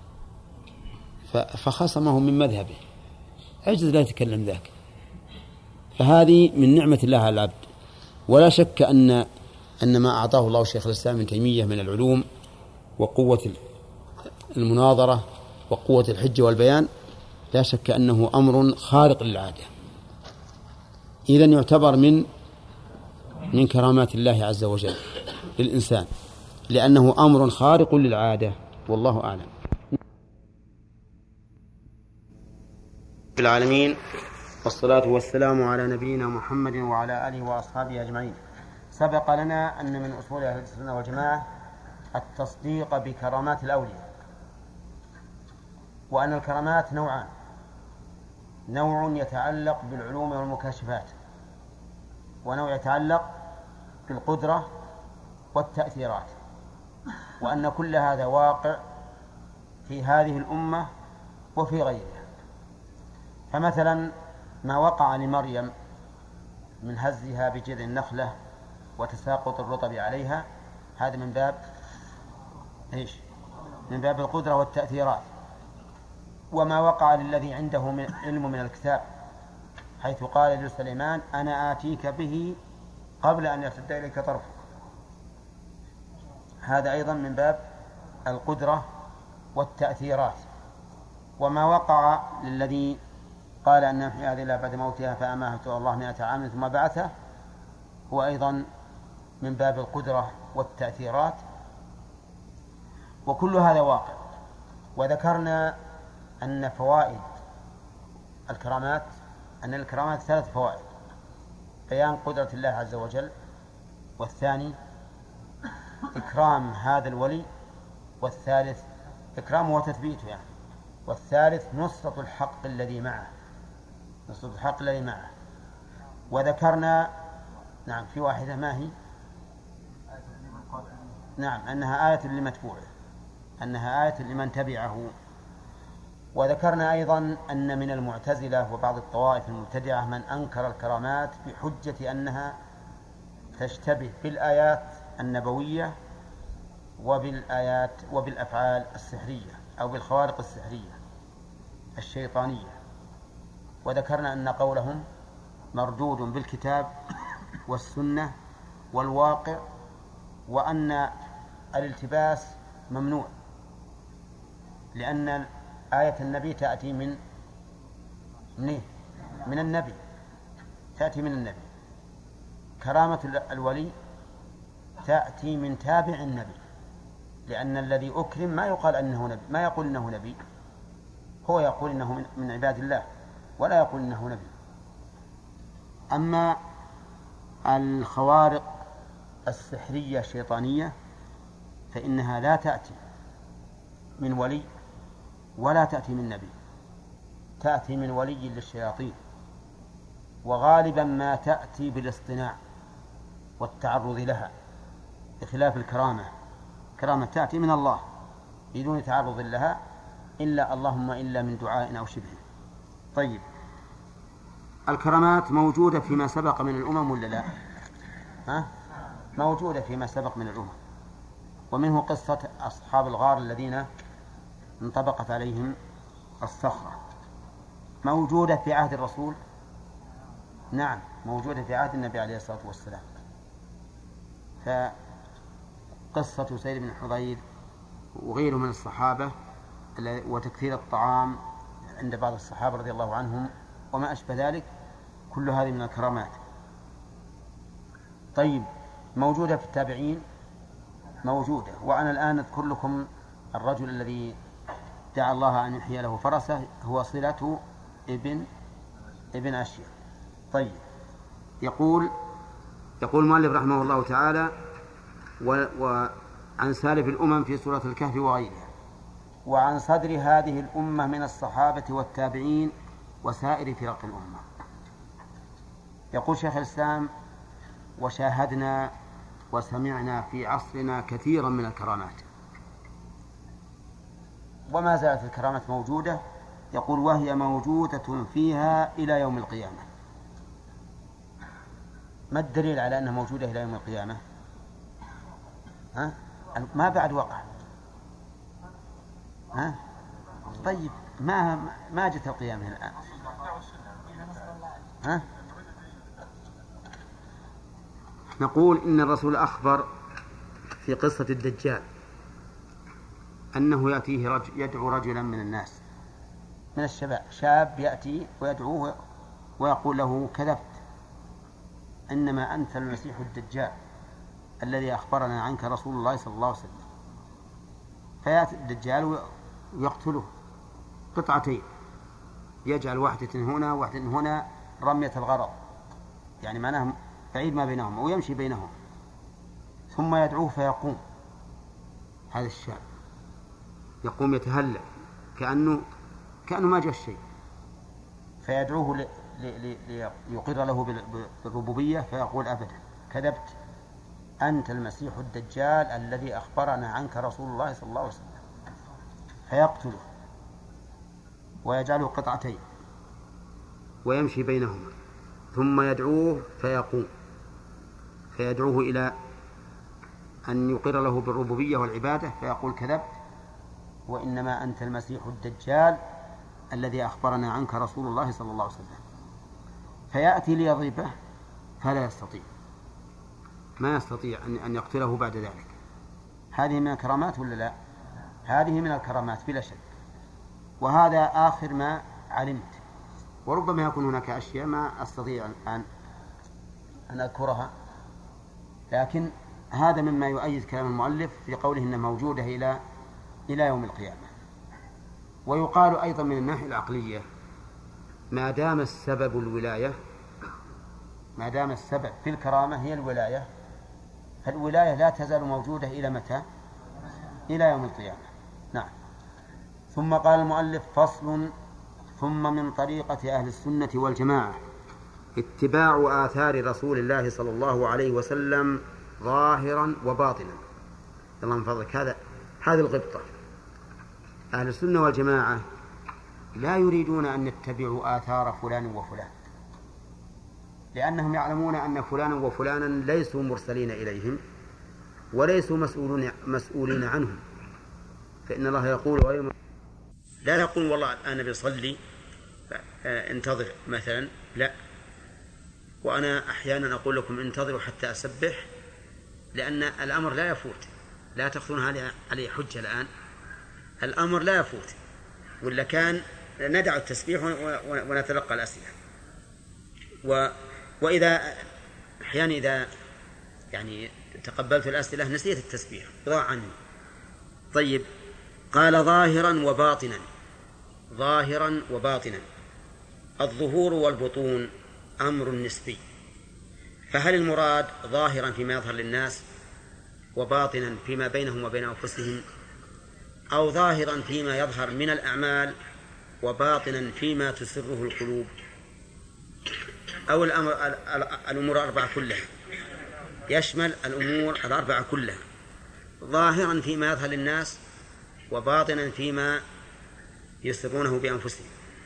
فخصمه من مذهبه، عجز لا يتكلم ذاك. فهذه من نعمة الله على العبد. ولا شك أن أن ما أعطاه الله شيخ الإسلام ابن تيمية من العلوم وقوة المناظرة وقوة الحجة والبيان لا شك أنه أمر خارق للعادة، إذن يعتبر من من كرامات الله عز وجل للإنسان، لأنه أمر خارق للعادة. والله أعلم. العالمين، والصلاة والسلام على نبينا محمد وعلى آله وأصحابه أجمعين. سبق لنا أن من أصول أهل السنة والجماعة التصديق بكرامات الأولياء، وأن الكرامات نوعان: نوع يتعلق بالعلوم والمكاشفات، ونوع يتعلق بالقدرة والتأثيرات، وأن كل هذا واقع في هذه الأمة وفي غيرها. فمثلا ما وقع لمريم من هزها بجذع النخلة وتساقط الرطب عليها، هذا من باب إيش؟ من باب القدرة والتأثيرات. وما وقع للذي عنده من علم من الكتاب، حيث قال لسليمان أنا آتيك به قبل أن يرتد إليك طرفك، هذا أيضا من باب القدرة والتأثيرات. وما وقع للذي قال أن نحيي هذه إلا بعد موتها فأماته الله مئة عام ثم بعثه، هو أيضا من باب القدرة والتأثيرات. وكل هذا واقع. وذكرنا أن فوائد الكرامات أن الكرامات ثلاث فوائد: بيان قدرة الله عز وجل، والثاني إكرام هذا الولي، والثالث إكرامه وتثبيته يعني، والثالث نصرة الحق الذي معه نصرة الحق الذي معه. وذكرنا نعم في واحدة ما هي نعم أنها آية لمتبوعه، أنها آية لمن تبعه. وذكرنا أيضا أن من المعتزلة وبعض الطوائف المبتدعة من أنكر الكرامات بحجة أنها تشتبه بالآيات النبوية وبالآيات وبالأفعال السحرية أو بالخوارق السحرية الشيطانية. وذكرنا أن قولهم مردود بالكتاب والسنة والواقع، وأن الالتباس ممنوع، لأن آية النبي تأتي من من, من النبي تأتي من النبي. كرامة الولي تأتي من تابع النبي، لأن الذي أكرم ما يقال أنه نبي، ما يقول إنه نبي، هو يقول إنه من عباد الله ولا يقول إنه نبي. أما الخوارق السحرية الشيطانية فإنها لا تأتي من ولي ولا تأتي من نبي، تأتي من ولي للشياطين، وغالبا ما تأتي بالاصطناع والتعرض لها، بخلاف الكرامة. كرامة تأتي من الله بدون تعرض لها، إلا اللهم إلا من دعاء أو شبه. طيب، الكرامات موجودة فيما سبق من الأمم ولا لا؟ ها؟ موجودة فيما سبق من الأمم، ومنه قصة أصحاب الغار الذين انطبقت عليهم الصخرة. موجودة في عهد الرسول؟ نعم، موجودة في عهد النبي عليه الصلاة والسلام. فقصة سيد بن حضير وغيره من الصحابة وتكثير الطعام عند بعض الصحابة رضي الله عنهم وما أشبه ذلك، كل هذه من الكرامات. طيب، موجودة في التابعين؟ موجودة. وأنا الآن أذكر لكم الرجل الذي دعا الله أن يحيي له فرسه، هو صلة ابن ابن أشياء. طيب، يقول يقول المؤلف رحمه الله تعالى: وعن سالف الأمم في سورة الكهف وغيرها، وعن صدر هذه الأمة من الصحابة والتابعين وسائر فرق الأمة. يقول شيخ الإسلام: وشاهدنا وسمعنا في عصرنا كثيرا من الكرامات، وما زالت الكرامات موجودة. يقول: وهي موجودة فيها إلى يوم القيامة. ما الدليل على أنها موجودة إلى يوم القيامة؟ ها؟ ما بعد وقع. ها؟ طيب، ما ما جت القيامة الآن. ها؟ نقول إن الرسول أخبر في قصة الدجال أنه يأتيه رجل يدعو رجلا من الناس من الشباب، شاب يأتي ويدعوه ويقول له: كذبت، إنما أنت المسيح الدجال الذي أخبرنا عنك رسول الله صلى الله عليه وسلم. فيأتي الدجال ويقتله قطعتين، يجعل واحدة هنا واحدة هنا رمية الغرض، يعني معناه بعيد ما بينهم، ويمشي بينهم، ثم يدعوه فيقوم هذا الشاب، يقوم يتهلل كأنه كأنه ما جاء شيء، فيدعوه ليقر له بالربوبية، فيقول: أبدا، كذبت، أنت المسيح الدجال الذي أخبرنا عنك رسول الله صلى الله عليه وسلم. فيقتله ويجعله قطعتين ويمشي بينهما، ثم يدعوه فيقوم، فيدعوه إلى أن يقر له بالربوبية والعبادة، فيقول: كذبت، وإنما أنت المسيح الدجال الذي أخبرنا عنك رسول الله صلى الله عليه وسلم. فيأتي ليضربه فلا يستطيع، ما يستطيع أن يقتله بعد ذلك. هذه من الكرامات ولا لا؟ هذه من الكرامات بلا شك، وهذا آخر ما علمت، وربما يكون هناك أشياء ما أستطيع أن أن أذكرها، لكن هذا مما يؤيد كلام المؤلف في قوله إنها موجودة إلى إلى يوم القيامة. ويقال أيضا من الناحية العقلية: ما دام السبب الولاية، ما دام السبب في الكرامة هي الولاية، فالولاية لا تزال موجودة إلى متى؟ إلى يوم القيامة. نعم. ثم قال المؤلف: فصل: ثم من طريقة أهل السنة والجماعة اتباع آثار رسول الله صلى الله عليه وسلم ظاهرا وباطنا. الله من فضلك، هذا هذه الغبطة. أهل السنة والجماعة لا يريدون أن يتبعوا آثار فلان وفلان، لأنهم يعلمون أن فلانا وفلانا ليسوا مرسلين إليهم، وليسوا مسؤولون مسؤولين عنهم، فإن الله يقول ويوم لا يقول والله أنا بصلي انتظر مثلا، لا، وأنا أحيانا أقول لكم انتظروا حتى أسبح، لأن الأمر لا يفوت، لا تأخذون عليه حجة الآن، الأمر لا يفوت، ولا كان ندع التسبيح ونتلقى الأسئلة. و وإذا أحيانا إذا يعني تقبلت الأسئلة نسيت التسبيح ضاع عني. طيب، قال ظاهرا وباطنا. ظاهرا وباطنا، الظهور والبطون أمر نسبي، فهل المراد ظاهرا فيما يظهر للناس وباطنا فيما بينهم وبين أنفسهم، أو ظاهرا فيما يظهر من الأعمال وباطنا فيما تسره القلوب، أو الأمر الأمور الأربعة كلها؟ يشمل الأمور الأربعة كلها، ظاهرا فيما يظهر للناس وباطنا فيما يسرونه بأنفسهم،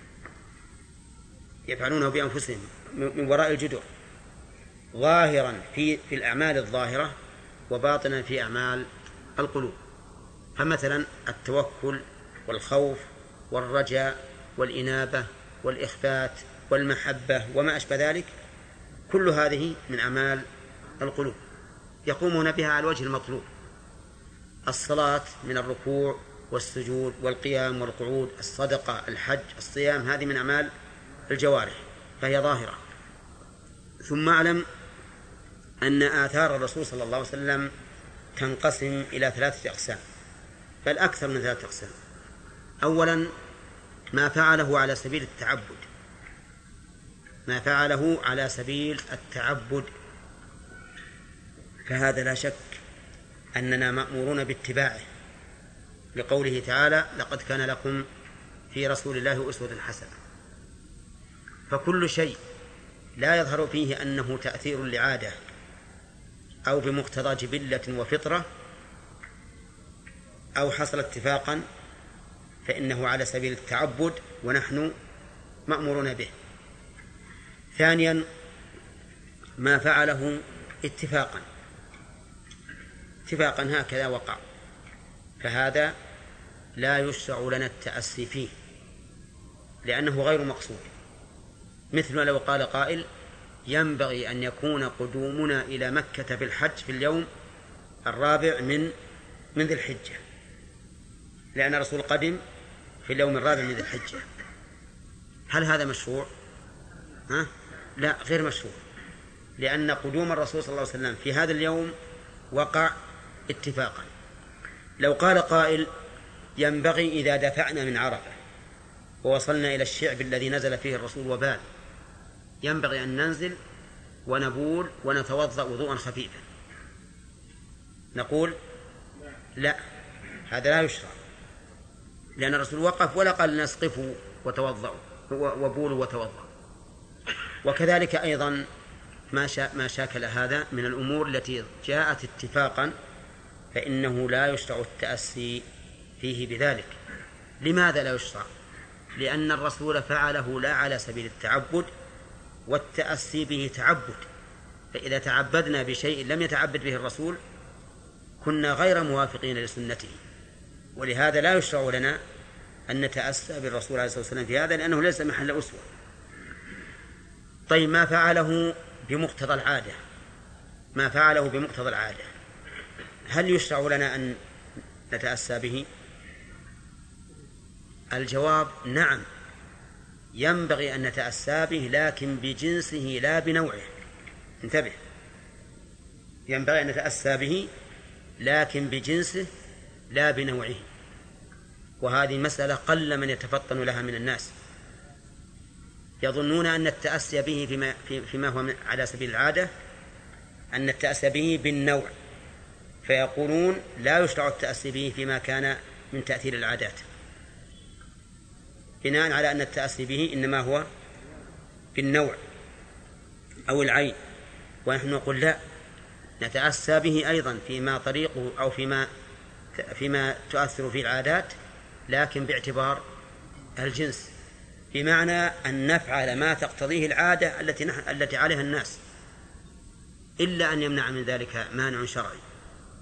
يفعلونه بأنفسهم من وراء الجدر، ظاهرا في في الأعمال الظاهرة وباطنا في أعمال القلوب. فمثلا التوكل والخوف والرجاء والإنابة والإخبات والمحبة وما أشبه ذلك، كل هذه من أعمال القلوب يقومون بها على الوجه المطلوب. الصلاة من الركوع والسجود والقيام والقعود، الصدقة، الحج، الصيام، هذه من أعمال الجوارح فهي ظاهرة. ثم أعلم أن آثار الرسول صلى الله عليه وسلم تنقسم إلى ثلاثة أقسام، بل أكثر من ثلاثة أقسام. أولا ما فعله على سبيل التعبد، ما فعله على سبيل التعبد، فهذا لا شك أننا مأمورون باتباعه، لقوله تعالى لقد كان لكم في رسول الله أسوة حسنة. فكل شيء لا يظهر فيه أنه تأثير لعادة أو بمقتضى جبلة وفطرة أو حصل اتفاقا فإنه على سبيل التعبد ونحن مأمورون به. ثانيا ما فعله اتفاقا اتفاقا هكذا وقع، فهذا لا يشرع لنا التأسي فيه لأنه غير مقصود. مثل لو قال قائل ينبغي أن يكون قدومنا إلى مكة في الحج في اليوم الرابع من من ذي الحجة، لأن الرسول قدم في اليوم الرابع من ذي الحجة، هل هذا مشروع؟ ها؟ لا، غير مشروع، لأن قدوم الرسول صلى الله عليه وسلم في هذا اليوم وقع اتفاقا. لو قال قائل ينبغي إذا دفعنا من عرفة ووصلنا إلى الشعب الذي نزل فيه الرسول وبال، ينبغي أن ننزل ونبول ونتوضأ وضوءا خفيفا، نقول لا، هذا لا يشرع، لأن الرسول وقف ولا قال نسقفوا وتوضأوا وبولوا وتوضأوا. وكذلك أيضا ما شا ما شاكل هذا من الأمور التي جاءت اتفاقا فإنه لا يشرع التأسي فيه بذلك. لماذا لا يشرع؟ لأن الرسول فعله لا على سبيل التعبد، والتأسي به تعبد، فإذا تعبدنا بشيء لم يتعبد به الرسول كنا غير موافقين لسنته، ولهذا لا يشرع لنا أن نتأسى بالرسول عليه الصلاة والسلام في هذا، لأنه ليس محل أسوة. طيب، ما فعله بمقتضى العادة، ما فعله بمقتضى العادة هل يشرع لنا أن نتأسى به؟ الجواب نعم، ينبغي أن نتأسى به، لكن بجنسه لا بنوعه. انتبه، ينبغي أن نتأسى به لكن بجنسه لا بنوعه، وهذه مسألة قل من يتفطن لها من الناس، يظنون أن التأسي به فيما, فيما هو على سبيل العادة أن التأسي به بالنوع، فيقولون لا يشرع التأسي به فيما كان من تأثير العادات، بناء على أن التأسي به إنما هو بالنوع أو العين. ونحن نقول لا، نتأسى به أيضا فيما طريقه أو فيما فيما تؤثر فيه العادات، لكن باعتبار الجنس، بمعنى أن نفعل ما تقتضيه العادة التي التي عليها الناس، إلا أن يمنع من ذلك مانع شرعي.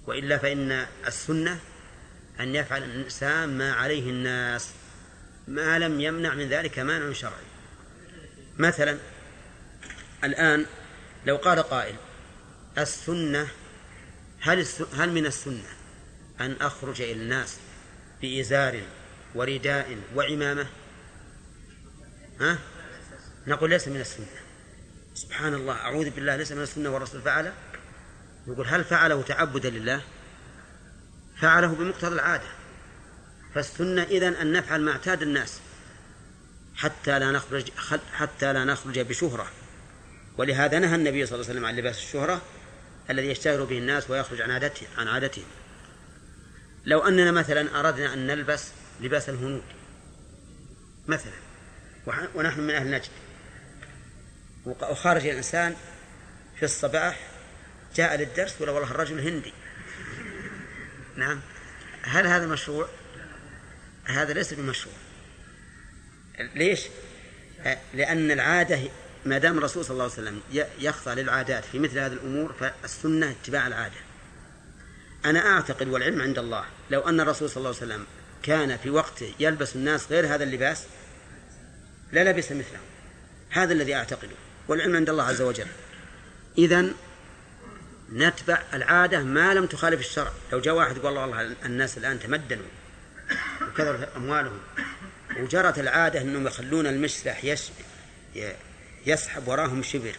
وإلا فإن السنة أن يفعل الإنسان ما عليه الناس ما لم يمنع من ذلك مانع شرعي. مثلا الآن لو قال قائل السنة هل, هل من السنة أن أخرج إلى الناس بإزار ورداء وعمامة؟ ها؟ نقول ليس من السنة. سبحان الله، أعوذ بالله، ليس من السنة والرسول فعله. نقول هل فعله تعبدا لله؟ فعله بمقتضى العادة. فالسنة إذن أن نفعل ما اعتاد الناس حتى لا نخرج حتى لا نخرج بشهرة. ولهذا نهى النبي صلى الله عليه وسلم عن لباس الشهرة الذي يشتهر به الناس ويخرج عن عادته عن عادتهم. لو أننا مثلا أردنا أن نلبس لباس الهنود مثلا ونحن من أهل نجد، وخارج الإنسان في الصباح جاء للدرس ولا والله الرجل هندي، نعم، هل هذا مشروع؟ هذا ليس بمشروع. ليش؟ لأن العادة ما دام الرسول صلى الله عليه وسلم يخضع للعادات في مثل هذه الأمور فالسنة اتباع العادة. أنا أعتقد والعلم عند الله لو أن الرسول صلى الله عليه وسلم كان في وقته يلبس الناس غير هذا اللباس لا لبس مثله. هذا الذي أعتقده والعلم عند الله عز وجل. إذن نتبع العادة ما لم تخالف الشرع. لو جاء واحد يقول والله الناس الآن تمدنوا وكثرت أموالهم وجرت العادة أنهم يخلون المشلح يش... يسحب وراهم شبر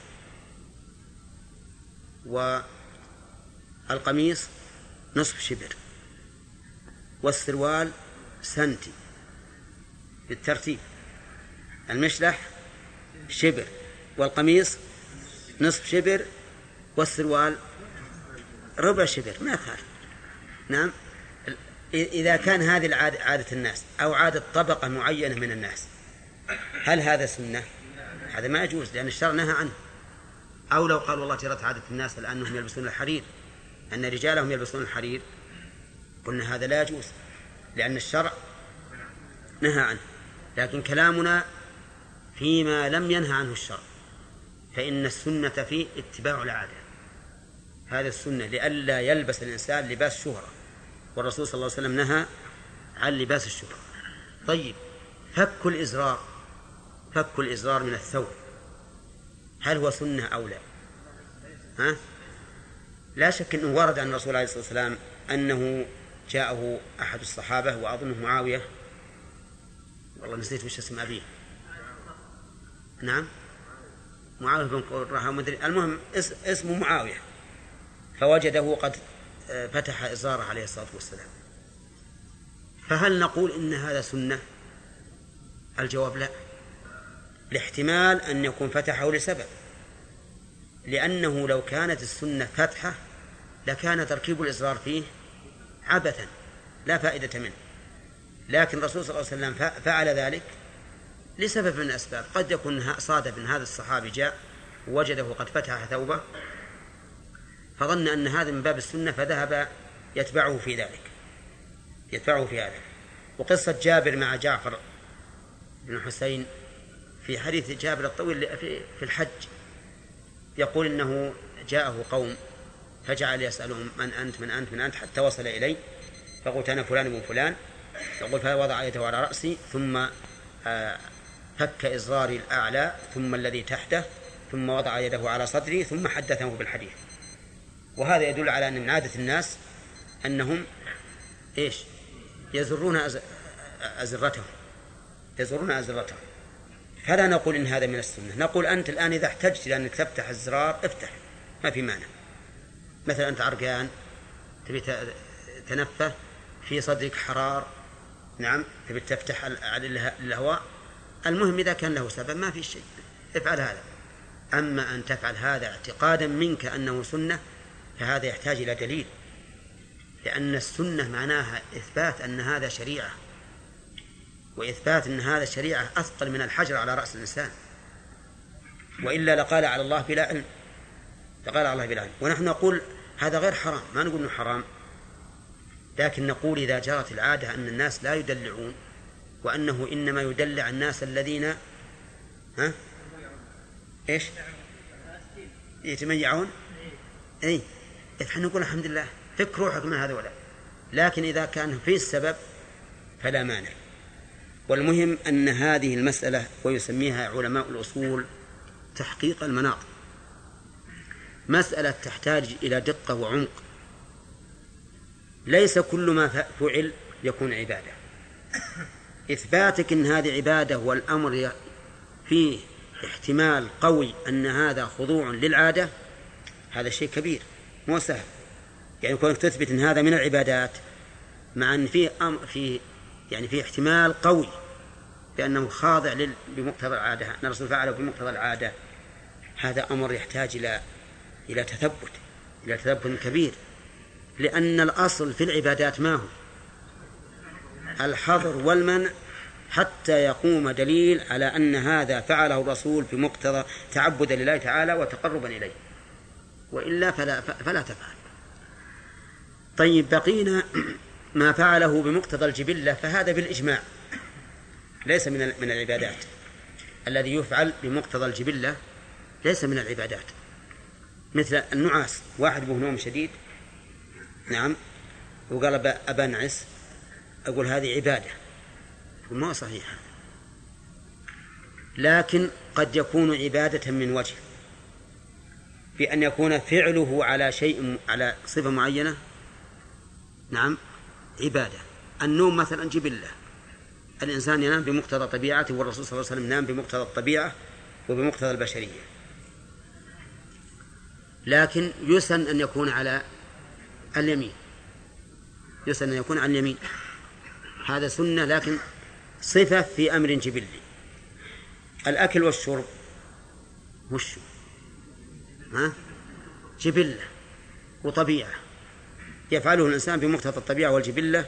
والقميص نصف شبر والسروال سنتي بالترتيب، المشلح شبر والقميص نصف شبر والسروال ربع شبر، ما يخالف. نعم، إذا كان هذه العادة عادة الناس أو عادة طبقة معينة من الناس هل هذا سنة؟ هذا ما يجوز لأن الشرع نهى عنه. أو لو قال والله جرت عادة الناس الآن أنهم يلبسون الحرير، أن رجالهم يلبسون الحرير، قلنا هذا لا يجوز لأن الشرع نهى عنه. لكن كلامنا فيما لم ينهى عنه الشرع، فإن السنة فيه اتباع العادة. هذا السنة لئلا يلبس الإنسان لباس شهرة، والرسول صلى الله عليه وسلم نهى عن لباس الشهرة. طيب، فك الإزرار فك الإزرار من الثوب هل هو سنة أو لا؟ ها؟ لا شك أنه ورد عن الرسول عليه الصلاة والسلام أنه جاءه أحد الصحابة وأظنه معاوية، والله نسيت وش اسم أبيه، نعم معاوية بن قرة مدري، المهم اسمه معاوية، فوجده قد فتح إزاره عليه الصلاة والسلام. فهل نقول إن هذا سنة؟ الجواب لا، الاحتمال أن يكون فتحه لسبب، لأنه لو كانت السنة فتحة لكان تركيب الإزرار فيه عبثا لا فائدة منه. لكن الرسول صلى الله عليه وسلم فعل ذلك لسبب من الأسباب. قد يكون صادف من هذا الصحابي جاء ووجده قد فتح ثوبه فظن أن هذا من باب السنة فذهب يتبعه في ذلك يتبعه في هذا. وقصة جابر مع جعفر بن حسين في حديث جابر الطويل في الحج يقول إنه جاءه قوم فجعل يسألهم من أنت من أنت من أنت حتى وصل إلي فقلت أنا فلان بن فلان، يقول فوضع يده على رأسي ثم فك إزراري الأعلى ثم الذي تحته ثم وضع يده على صدري ثم حدثه بالحديث. وهذا يدل على أن من عادة الناس أنهم إيش يزرون أزرتهم يزرون أزرتهم فلا نقول إن هذا من السنة. نقول أنت الآن إذا احتجت لأنك تفتح الزرار افتح، ما في مانع. مثلا أنت عرقان تبي تنفه في صدرك حرار، نعم، تبي تفتح الهواء، المهم إذا كان له سبب ما في شيء افعل هذا. أما أن تفعل هذا اعتقادا منك أنه سنة فهذا يحتاج إلى دليل، لأن السنة معناها إثبات أن هذا شريعة، وإثبات أن هذا الشريعة أثقل من الحجر على رأس الإنسان، وإلا لقال على الله بلا علم لقال على الله بلا علم. ونحن نقول هذا غير حرام، ما نقول إنه حرام، لكن نقول إذا جرت العادة أن الناس لا يدلعون وأنه إنما يدلع الناس الذين ها إيش يتميعون، أي إحنا نقول الحمد لله فك روحك من هذا ولا. لكن إذا كان في السبب فلا مانع. والمهم أن هذه المسألة ويسميها علماء الأصول تحقيق المناط، مسألة تحتاج إلى دقة وعمق. ليس كل ما فعل يكون عبادة. إثباتك أن هذه عبادة والأمر فيه احتمال قوي أن هذا خضوع للعادة، هذا شيء كبير مو سهل. يعني كونك تثبت أن هذا من العبادات مع أن فيه أمر فيه يعني فيه احتمال قوي بأنه خاضع بمقتضى العادة، أن الرسول فعله بمقتضى العادة، هذا أمر يحتاج إلى إلى تثبت إلى تثبت كبير. لأن الأصل في العبادات ما هو؟ الحظر والمنع، حتى يقوم دليل على أن هذا فعله الرسول بمقتضى تعبدا لله تعالى وتقربا إليه، وإلا فلا, فلا تفعل. طيب بقينا ما فعله بمقتضى الجبلة، فهذا بالإجماع ليس من من العبادات. الذي يفعل بمقتضى الجبلة ليس من العبادات، مثل النعاس، واحد به نوم شديد نعم وقال أبا نعس، أقول هذه عبادة، ما صحيح. لكن قد يكون عبادة من وجه، بأن يكون فعله على شيء على صفة معينة نعم عبادة. النوم مثلا جبلة، الإنسان ينام بمقتضى طبيعته، والرسول صلى الله عليه وسلم نام بمقتضى الطبيعة وبمقتضى البشرية. لكن يسن أن يكون على اليمين، يسن أن يكون على اليمين، هذا سنة لكن صفة في أمر جبلي. الأكل والشرب وش ها جبلة وطبيعة، يفعله الإنسان بمقتضى الطبيعة والجبلة،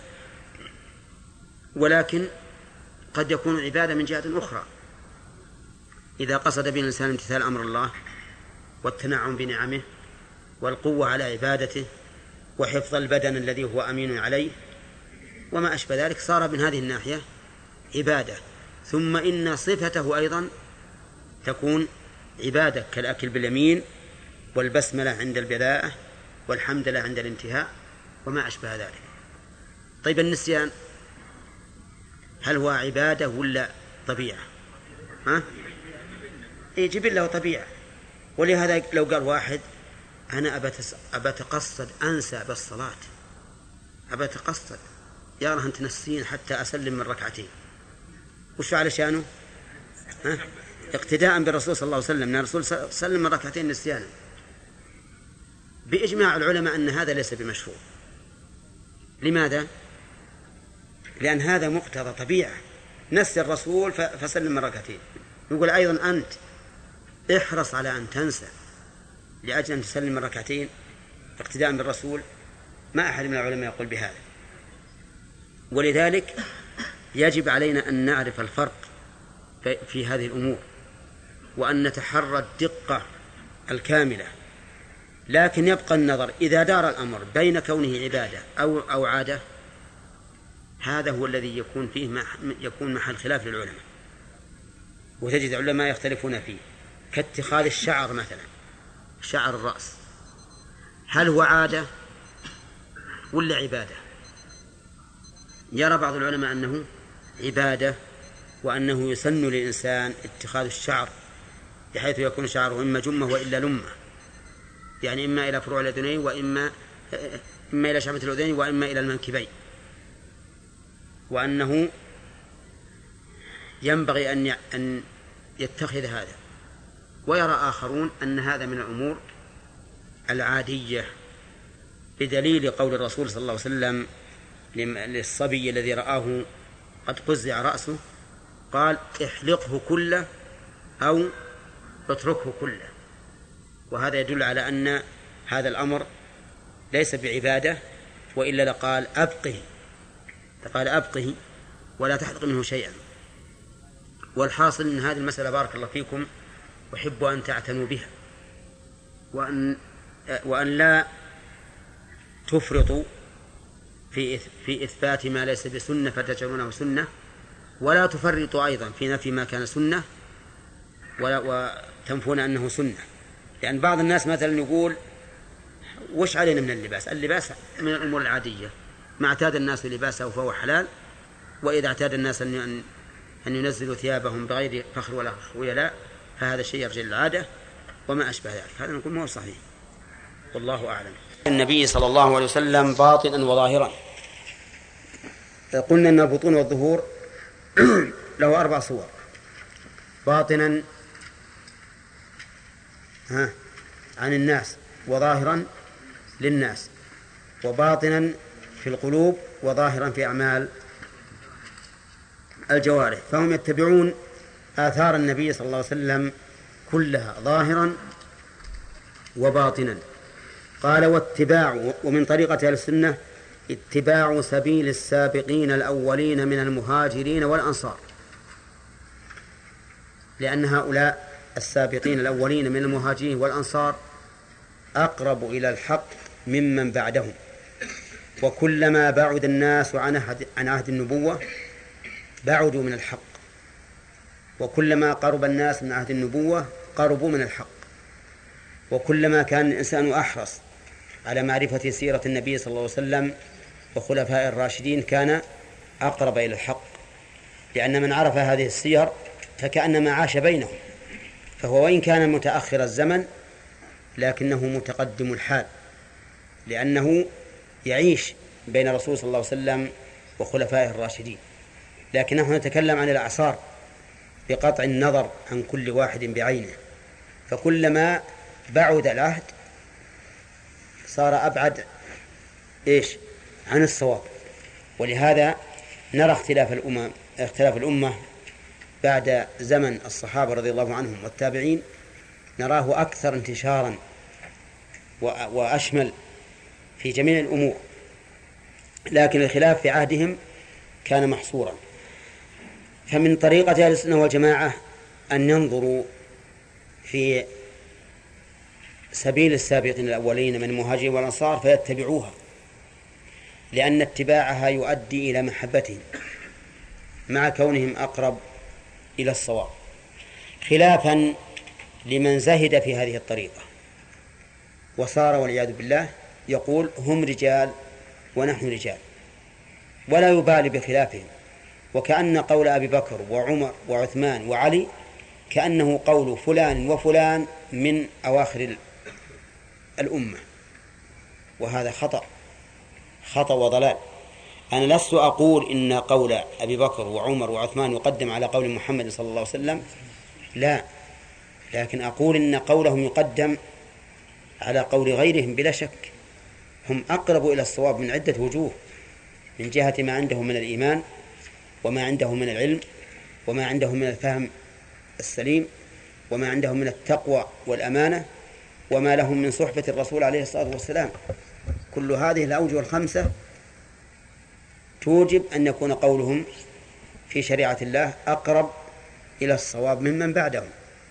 ولكن قد يكون عبادة من جهة أخرى إذا قصد به الإنسان امتثال أمر الله والتنعم بنعمه والقوة على عبادته وحفظ البدن الذي هو أمين عليه وما أشبه ذلك، صار من هذه الناحية عبادة. ثم إن صفته أيضا تكون عبادة كالأكل باليمين والبسملة عند البداءة والحمدلله عند الانتهاء وما أشبه ذلك. طيب النسيان هل هو عبادة ولا طبيعة؟ ها؟ إيه جبلة وطبيعة. ولهذا لو قال واحد أنا أبى أتقصد أنسى بالصلاة، أبى أتقصد يا راه أنت نسين حتى أسلم من ركعتين، وش علشانه؟ ها؟ اقتداء بالرسول صلى الله عليه وسلم، أن الرسول سلم من ركعتين نسيانا. بإجماع العلماء أن هذا ليس بمشروع. لماذا؟ لأن هذا مقتضى طبيعة، نسي الرسول فسلم من ركعتين. يقول أيضا أنت احرص على أن تنسى لأجل أن تسلم من ركعتين اقتداء بالرسول. ما أحد من العلماء يقول بهذا. ولذلك يجب علينا أن نعرف الفرق في هذه الأمور وأن نتحرى الدقة الكاملة. لكن يبقى النظر إذا دار الأمر بين كونه عبادة أو أو عادة، هذا هو الذي يكون فيه يكون محل خلاف للعلماء، وتجد العلماء يختلفون فيه. كاتخاذ الشعر مثلا، شعر الرأس، هل هو عادة ولا عبادة؟ يرى بعض العلماء أنه عبادة، وأنه يسن للإنسان اتخاذ الشعر بحيث يكون شعره إما جمة وإلا لمة، يعني إما إلى فروع الأذنين وإما إما إلى شعبة الأذنين وإما إلى المنكبين، وأنه ينبغي أن أن يتخذ هذا. ويرى آخرون أن هذا من الأمور العادية، بدليل قول الرسول صلى الله عليه وسلم للصبي الذي رآه قد قزع رأسه قال احلقه كله أو اتركه كله. وهذا يدل على أن هذا الأمر ليس بعبادة، وإلا لقال أبقه، لقال أبقه ولا تحلق منه شيئا. والحاصل أن هذه المسألة بارك الله فيكم أحب أن تعتنوا بها، وأن وأن لا تفرطوا في في إثبات ما ليس بسنة فتجعلونه سنة، ولا تفرطوا أيضا في نفي ما كان سنة وتنفون أنه سنة. لأن بعض الناس مثلا يقول وش علينا من اللباس؟ اللباس من الأمور العادية، ما اعتاد الناس لباسه فهو حلال، وإذا اعتاد الناس أن أن ينزلوا ثيابهم بغير فخر ولا خيلاء فهذا شيء يرجع للعادة وما أشبه ذلك. هذا نقول ما هو صحيح، والله أعلم. النبي صلى الله عليه وسلم باطنا وظاهرا. قلنا أن البطون والظهور له أربع صور: باطنا ها عن الناس، وظاهرا للناس، وباطنا في القلوب، وظاهرا في أعمال الجوارح. فهم يتبعون آثار النبي صلى الله عليه وسلم كلها ظاهرا وباطنا. قال: واتباع، ومن طريقة أهل السنة اتباع سبيل السابقين الأولين من المهاجرين والأنصار، لأن هؤلاء السابقين الأولين من المهاجرين والأنصار أقرب إلى الحق ممن بعدهم، وكلما بعد الناس عن عهد, عن عهد النبوة بعدوا من الحق، وكلما قرب الناس من عهد النبوة قربوا من الحق، وكلما كان الإنسان أحرص على معرفة سيرة النبي صلى الله عليه وسلم وخلفاء الراشدين كان أقرب إلى الحق، لأن من عرف هذه السير فكأنما عاش بينهم، فهو وإن كان متأخر الزمن لكنه متقدم الحال، لأنه يعيش بين الرسول صلى الله عليه وسلم وخلفائه الراشدين. لكن نحن نتكلم عن الأعصار بقطع النظر عن كل واحد بعينه، فكلما بعد العهد صار أبعد إيش عن الصواب. ولهذا نرى اختلاف الأمة اختلاف الأمة بعد زمن الصحابة رضي الله عنهم والتابعين، نراه أكثر انتشارا وأشمل في جميع الأمور، لكن الخلاف في عهدهم كان محصورا. فمن طريقة أهل السنة والجماعة أن ينظروا في سبيل السابقين الأولين من المهاجرين والأنصار فيتبعوها، لأن اتباعها يؤدي إلى محبتهم مع كونهم أقرب إلى الصواب، خلافا لمن زهد في هذه الطريقة وصار والعياذ بالله يقول هم رجال ونحن رجال، ولا يبالي بخلافهم، وكأن قول أبي بكر وعمر وعثمان وعلي كأنه قول فلان وفلان من أواخر الأمة، وهذا خطأ خطأ وضلال. أنا لست أقول إن قول أبي بكر وعمر وعثمان يقدم على قول محمد صلى الله عليه وسلم، لا، لكن أقول إن قولهم يقدم على قول غيرهم بلا شك. هم أقرب إلى الصواب من عدة وجوه، من جهة ما عندهم من الإيمان، وما عندهم من العلم، وما عندهم من الفهم السليم، وما عندهم من التقوى والأمانة، وما لهم من صحبة الرسول عليه الصلاة والسلام. كل هذه الأوجه الخمسة توجب أن يكون قولهم في شريعة الله أقرب إلى الصواب ممن بعدهم.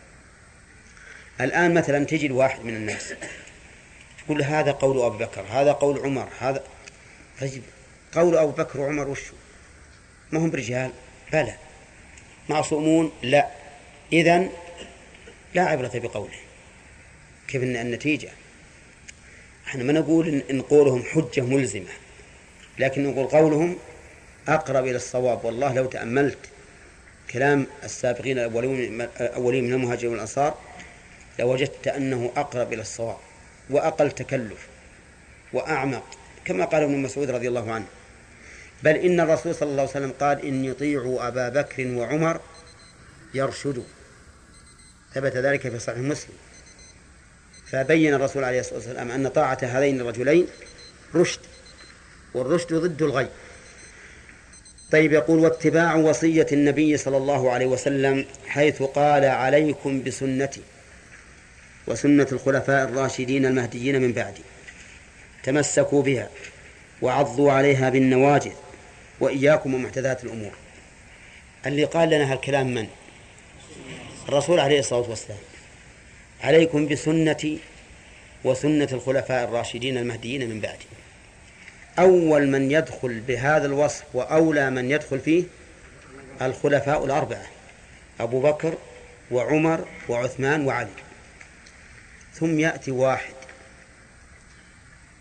الآن مثلا تجد واحد من الناس تقول هذا قول أبي بكر، هذا قول عمر، هذا تجد قول أبو بكر وعمر وشو؟ ما هم برجال؟ بلى. معصومون؟ لا. إذن لا عبرة بقوله. كيف النتيجة؟ احنا ما نقول إن قولهم حجة ملزمة، لكن نقول قولهم أقرب إلى الصواب. والله لو تأملت كلام السابقين الأولين من المهاجرين والأنصار لوجدت أنه أقرب إلى الصواب وأقل تكلف وأعمق، كما قال ابن مسعود رضي الله عنه. بل إن الرسول صلى الله عليه وسلم قال إن يطيعوا أبا بكر وعمر يرشدوا، ثبت ذلك في صحيح مسلم. فبين الرسول عليه الصلاة والسلام أن طاعة هذين الرجلين رشد، والرشد ضد الغي. طيب، يقول واتباع وصية النبي صلى الله عليه وسلم حيث قال عليكم بسنتي وسنة الخلفاء الراشدين المهديين من بعدي، تمسكوا بها وعضوا عليها بالنواجذ وإياكم ومحدثات الأمور. اللي قال لنا هالكلام من؟ الرسول عليه الصلاة والسلام. عليكم بسنتي وسنة الخلفاء الراشدين المهديين من بعدي. أول من يدخل بهذا الوصف وأولى من يدخل فيه الخلفاء الأربعة، أبو بكر وعمر وعثمان وعلي. ثم يأتي واحد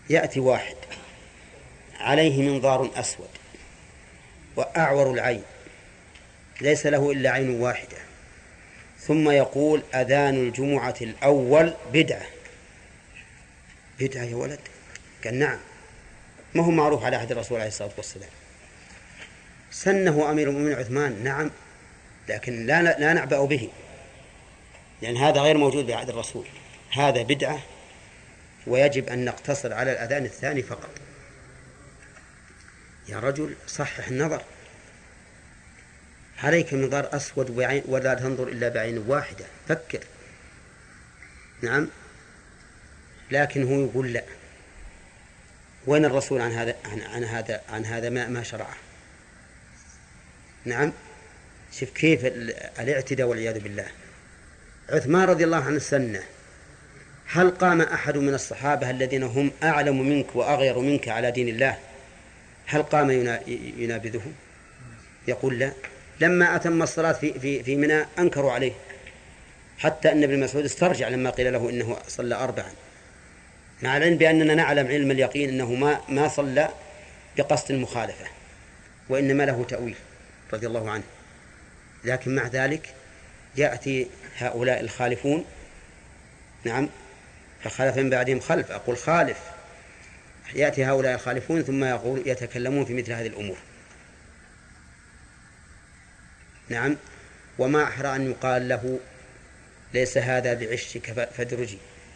يأتي واحد عليه منظار أسود وأعور العين ليس له إلا عين واحدة، ثم يقول أذان الجمعة الأول بدعة. بدعة يا ولد؟ قال نعم، ما هو معروف على عهد الرسول عليه الصلاة والسلام. سنه أمير المؤمنين عثمان نعم، لكن لا لا نعبأ به، لأن هذا غير موجود بعهد الرسول، هذا بدعة ويجب أن نقتصر على الأذان الثاني فقط. يا رجل صحح النظر، عليك منظار أسود ولا تنظر إلا بعين واحدة، فكر. نعم، لكن هو يقول لا، وين الرسول عن هذا عن, عن هذا عن هذا ما ما شرعه. نعم، شوف كيف الاعتداء والعياذ بالله. عثمان رضي الله عنه السنة، هل قام أحد من الصحابة الذين هم أعلم منك وأغير منك على دين الله، هل قام ينابذه؟ يقول لا. لما أتم الصلاة في في في منى أنكروا عليه، حتى أن ابن مسعود استرجع لما قيل له إنه صلى أربعا، مع العلم بأننا نعلم علم اليقين أنه ما ما صلى بقصد المخالفة، وإنما له تأويل رضي الله عنه. لكن مع ذلك يأتي هؤلاء الخالفون، نعم، فخلف من بعدهم خلف، أقول خالف، يأتي هؤلاء الخالفون ثم يقول يتكلمون في مثل هذه الأمور. نعم، وما أحرى أن يقال له ليس هذا بعشك فادرجي.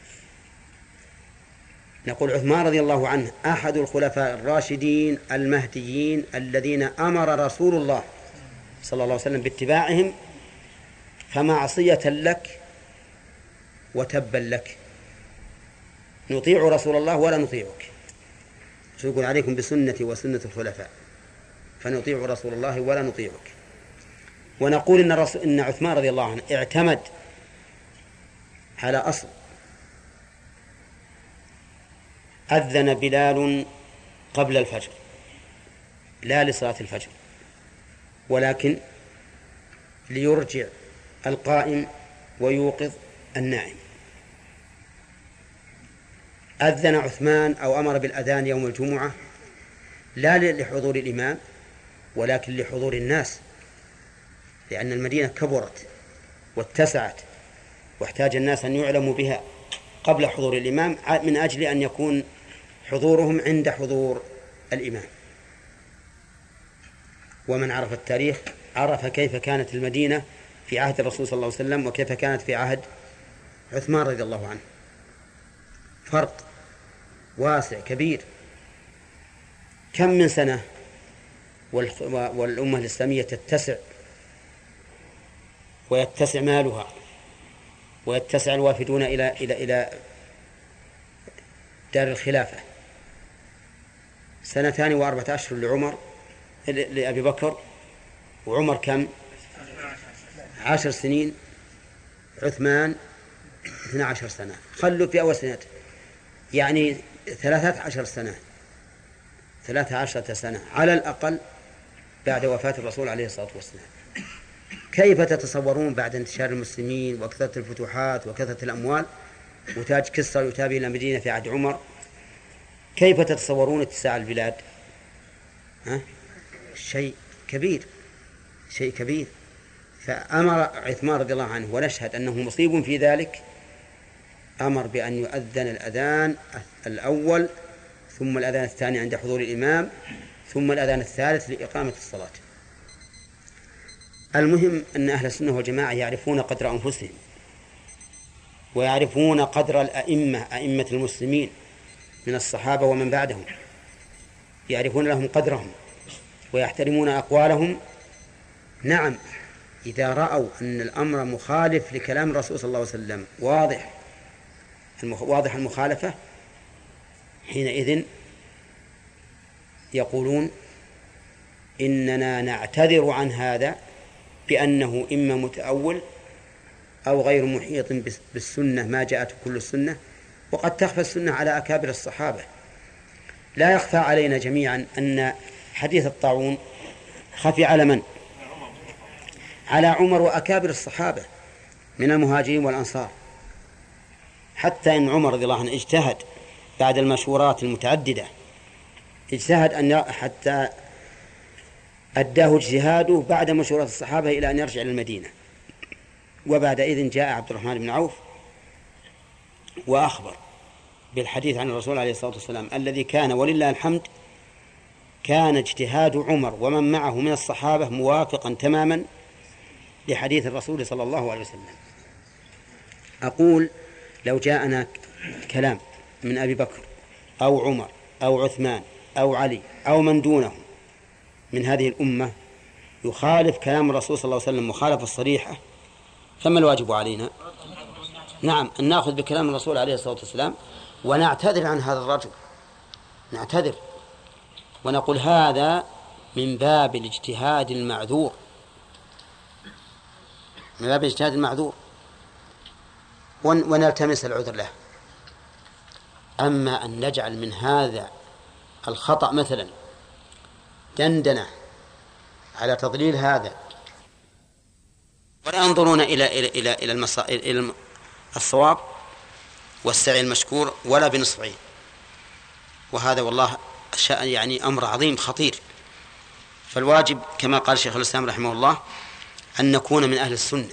نقول عثمان رضي الله عنه أحد الخلفاء الراشدين المهديين الذين أمر رسول الله صلى الله عليه وسلم باتباعهم، فمعصية لك وتبا لك، نطيع رسول الله ولا نطيعك. شو يقول عليكم بسنتي وسنة الخلفاء، فنطيع رسول الله ولا نطيعك. ونقول إن, رسول إن عثمان رضي الله عنه اعتمد على أصل. أذن بلال قبل الفجر لا لصلاة الفجر، ولكن ليرجع القائم ويوقظ النائم. أذن عثمان أو أمر بالأذان يوم الجمعة لا لحضور الإمام ولكن لحضور الناس، لأن المدينة كبرت واتسعت واحتاج الناس أن يعلموا بها قبل حضور الإمام، من أجل أن يكون حضورهم عند حضور الإمام. ومن عرف التاريخ عرف كيف كانت المدينة في عهد الرسول صلى الله عليه وسلم وكيف كانت في عهد عثمان رضي الله عنه، فرق واسع كبير. كم من سنة والأمة الإسلامية تتسع ويتسع مالها ويتسع الوافدون إلى إلى إلى دار الخلافة. سنتان وأربعة أشهر لعمر لأبي بكر، وعمر كم؟ عشر سنين، عثمان اثنى عشر سنة، خلوا في أول سنة يعني ثلاثة عشر سنة ثلاثة عشرة سنة على الأقل بعد وفاة الرسول عليه الصلاة والسلام. كيف تتصورون بعد انتشار المسلمين وكثرة الفتوحات وكثرة الأموال وتاج كسرى يتابع إلى المدينة في عهد عمر، كيف تتصورون اتساع البلاد؟ ها؟ شيء كبير، شيء كبير. فأمر عثمان رضي الله عنه، ونشهد أنه مصيب في ذلك، أمر بأن يؤذن الأذان الأول ثم الأذان الثاني عند حضور الإمام ثم الأذان الثالث لإقامة الصلاة. المهم أن أهل السنة والجماعة يعرفون قدر أنفسهم ويعرفون قدر الأئمة، أئمة المسلمين من الصحابة ومن بعدهم، يعرفون لهم قدرهم ويحترمون أقوالهم. نعم، إذا رأوا أن الأمر مخالف لكلام الرسول صلى الله عليه وسلم واضح واضح المخالفة، حينئذ يقولون إننا نعتذر عن هذا بأنه إما متأول أو غير محيط بالسنة ما جاءت كل السنة، وقد تخفى السنة على أكابر الصحابة. لا يخفى علينا جميعا أن حديث الطاعون خفي على من؟ على عمر وأكابر الصحابة من المهاجرين والأنصار، حتى إن عمر رضي الله عنه اجتهد بعد المشورات المتعددة اجتهد أن حتى أداه اجتهاده بعد مشورة الصحابة إلى أن يرجع للمدينة. وبعد إذن جاء عبد الرحمن بن عوف وأخبر بالحديث عن الرسول عليه الصلاة والسلام الذي كان ولله الحمد كان اجتهاد عمر ومن معه من الصحابة موافقا تماما لحديث الرسول صلى الله عليه وسلم. أقول لو جاءنا كلام من أبي بكر أو عمر أو عثمان أو علي أو من دونهم من هذه الأمة يخالف كلام الرسول صلى الله عليه وسلم مخالفة الصريحة، فما الواجب علينا؟ نعم، أن نأخذ بكلام الرسول عليه الصلاة والسلام ونعتذر عن هذا الرجل، نعتذر ونقول هذا من باب الاجتهاد المعذور، من باب الاجتهاد المعذور، ونلتمس العذر له. أما أن نجعل من هذا الخطأ مثلا دندنة على تضليل هذا ولا ينظرون إلى إلى إلى إلى, المصا... إلى الصواب والسعي المشكور ولا بنصفه، وهذا والله يعني أمر عظيم خطير. فالواجب كما قال شيخ الإسلام رحمه الله أن نكون من أهل السنة،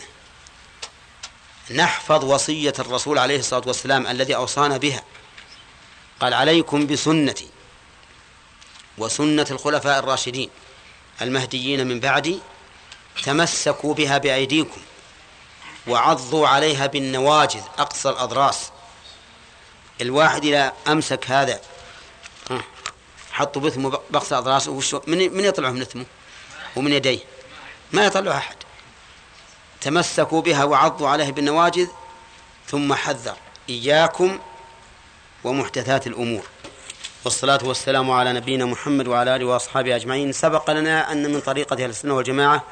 نحفظ وصية الرسول عليه الصلاة والسلام الذي أوصانا بها، قال عليكم بسنتي وسنة الخلفاء الراشدين المهديين من بعدي تمسكوا بها بأيديكم وعضوا عليها بالنواجذ أقصى الأضراس. الواحد إذا أمسك هذا حطوا بثمه بقصى أضراسه من من يطلعه من ثمه ومن يديه؟ ما يطلع أحد. تمسكوا بها وعضوا عليها بالنواجذ، ثم حذر إياكم ومحدثات الأمور. والصلاة والسلام على نبينا محمد وعلى آله وأصحابه أجمعين. سبق لنا أن من طريقة أهل السنة والجماعة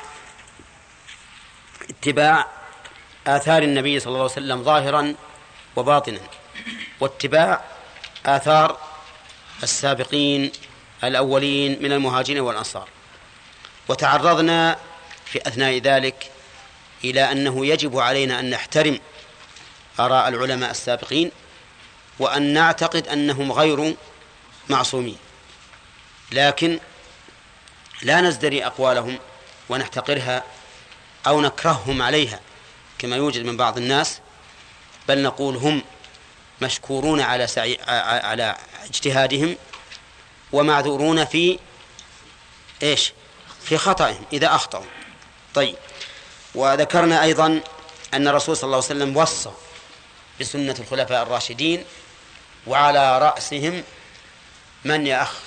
اتباع آثار النبي صلى الله عليه وسلم ظاهرا وباطنا، واتباع آثار السابقين الأولين من المهاجرين والأنصار. وتعرضنا في أثناء ذلك إلى أنه يجب علينا أن نحترم آراء العلماء السابقين وأن نعتقد أنهم غير معصومين، لكن لا نزدري أقوالهم ونحتقرها أو نكرههم عليها كما يوجد من بعض الناس، بل نقول هم مشكورون على سعي على اجتهادهم ومعذورون في إيش في خطأهم إذا أخطأوا. طيب، وذكرنا أيضا أن الرسول صلى الله عليه وسلم وصى بسنة الخلفاء الراشدين وعلى رأسهم من يا أخ؟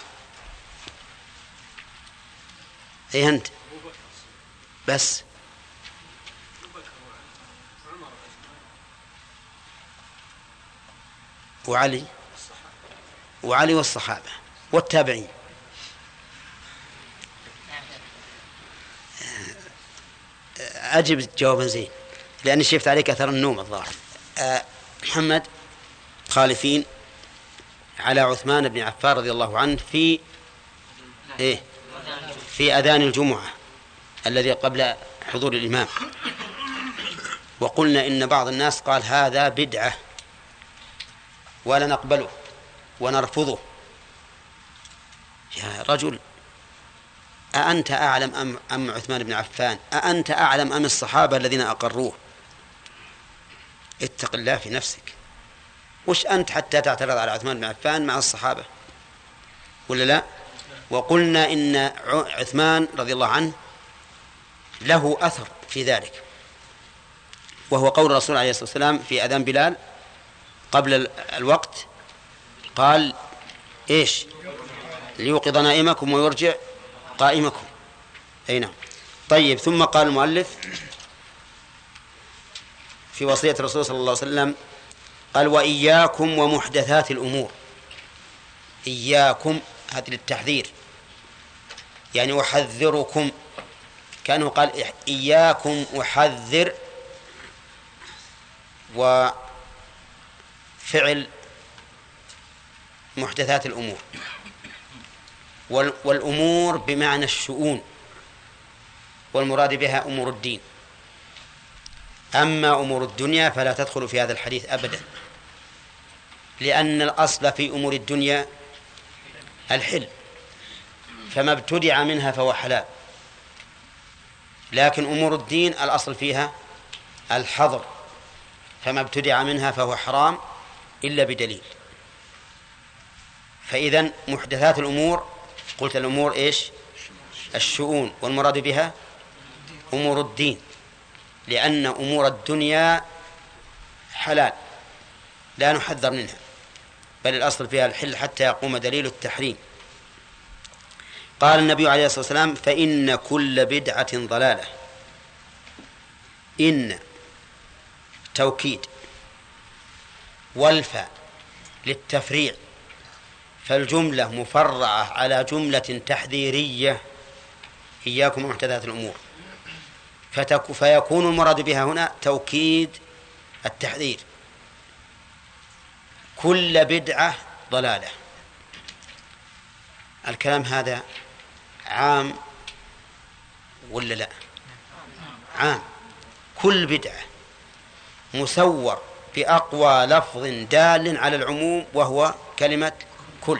أي أنت بس وعلي وعلي والصحابة والتابعين. أجب جوابا زين لأني شفت عليك أثر النوم الظاهر. أه محمد خالفين على عثمان بن عفان رضي الله عنه في إيه في أذان الجمعة الذي قبل حضور الإمام، وقلنا إن بعض الناس قال هذا بدعة ولا نقبله ونرفضه. يا رجل، أأنت أعلم أم, أم عثمان بن عفان؟ أأنت أعلم أم الصحابة الذين أقروه؟ اتق الله في نفسك. وش أنت حتى تعترض على عثمان بن عفان مع الصحابة ولا لا؟ وقلنا إن عثمان رضي الله عنه له أثر في ذلك، وهو قول الرسول عليه الصلاة والسلام في أذان بلال قبل الوقت قال إيش؟ ليوقظ نائمكم ويرجع قائمكم. أي نعم. طيب، ثم قال المؤلف في وصية الرسول صلى الله عليه وسلم قال وإياكم ومحدثات الأمور. إياكم هذا للتحذير، يعني أحذركم، كانوا قال إياكم أحذر، وفعل محدثات الأمور، والأمور بمعنى الشؤون، والمراد بها أمور الدين. أما أمور الدنيا فلا تدخل في هذا الحديث أبدا. لأن الأصل في أمور الدنيا الحل، فما ابتدع منها فهو حلال. لكن أمور الدين الأصل فيها الحظر، فما ابتدع منها فهو حرام إلا بدليل. فإذن محدثات الأمور، قلت الأمور إيش؟ الشؤون، والمراد بها أمور الدين، لأن أمور الدنيا حلال لا نحذر منها، بل الأصل فيها الحل حتى يقوم دليل التحريم. قال النبي عليه الصلاة والسلام: فإن كل بدعة ضلالة. إن توكيد، والفاء للتفريع، فالجملة مفرعة على جملة تحذيرية: إياكم محدثات الأمور، فيكون المراد بها هنا توكيد التحذير. كل بدعة ضلالة. الكلام هذا عام ولا لا؟ عام. كل بدعة مسور بأقوى لفظ دال على العموم وهو كلمة كل.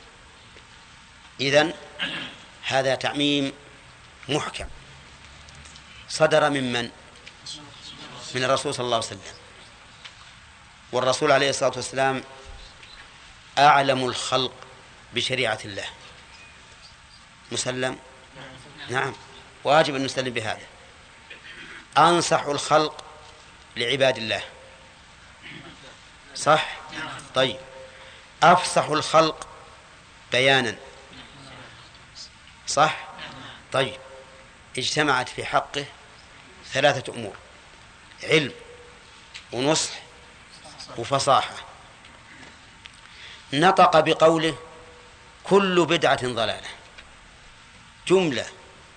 إذن هذا تعميم محكم صدر من من؟ من الرسول صلى الله عليه وسلم. والرسول عليه الصلاة والسلام أعلم الخلق بشريعة الله. مسلم؟ نعم، واجب أن نسلم بهذا. أنصح الخلق لعباد الله، صح؟ طيب. أفصح الخلق بيانا، صح؟ طيب. اجتمعت في حقه ثلاثة أمور: علم ونصح وفصاحة. نطق بقوله: كل بدعة ضلالة، جملة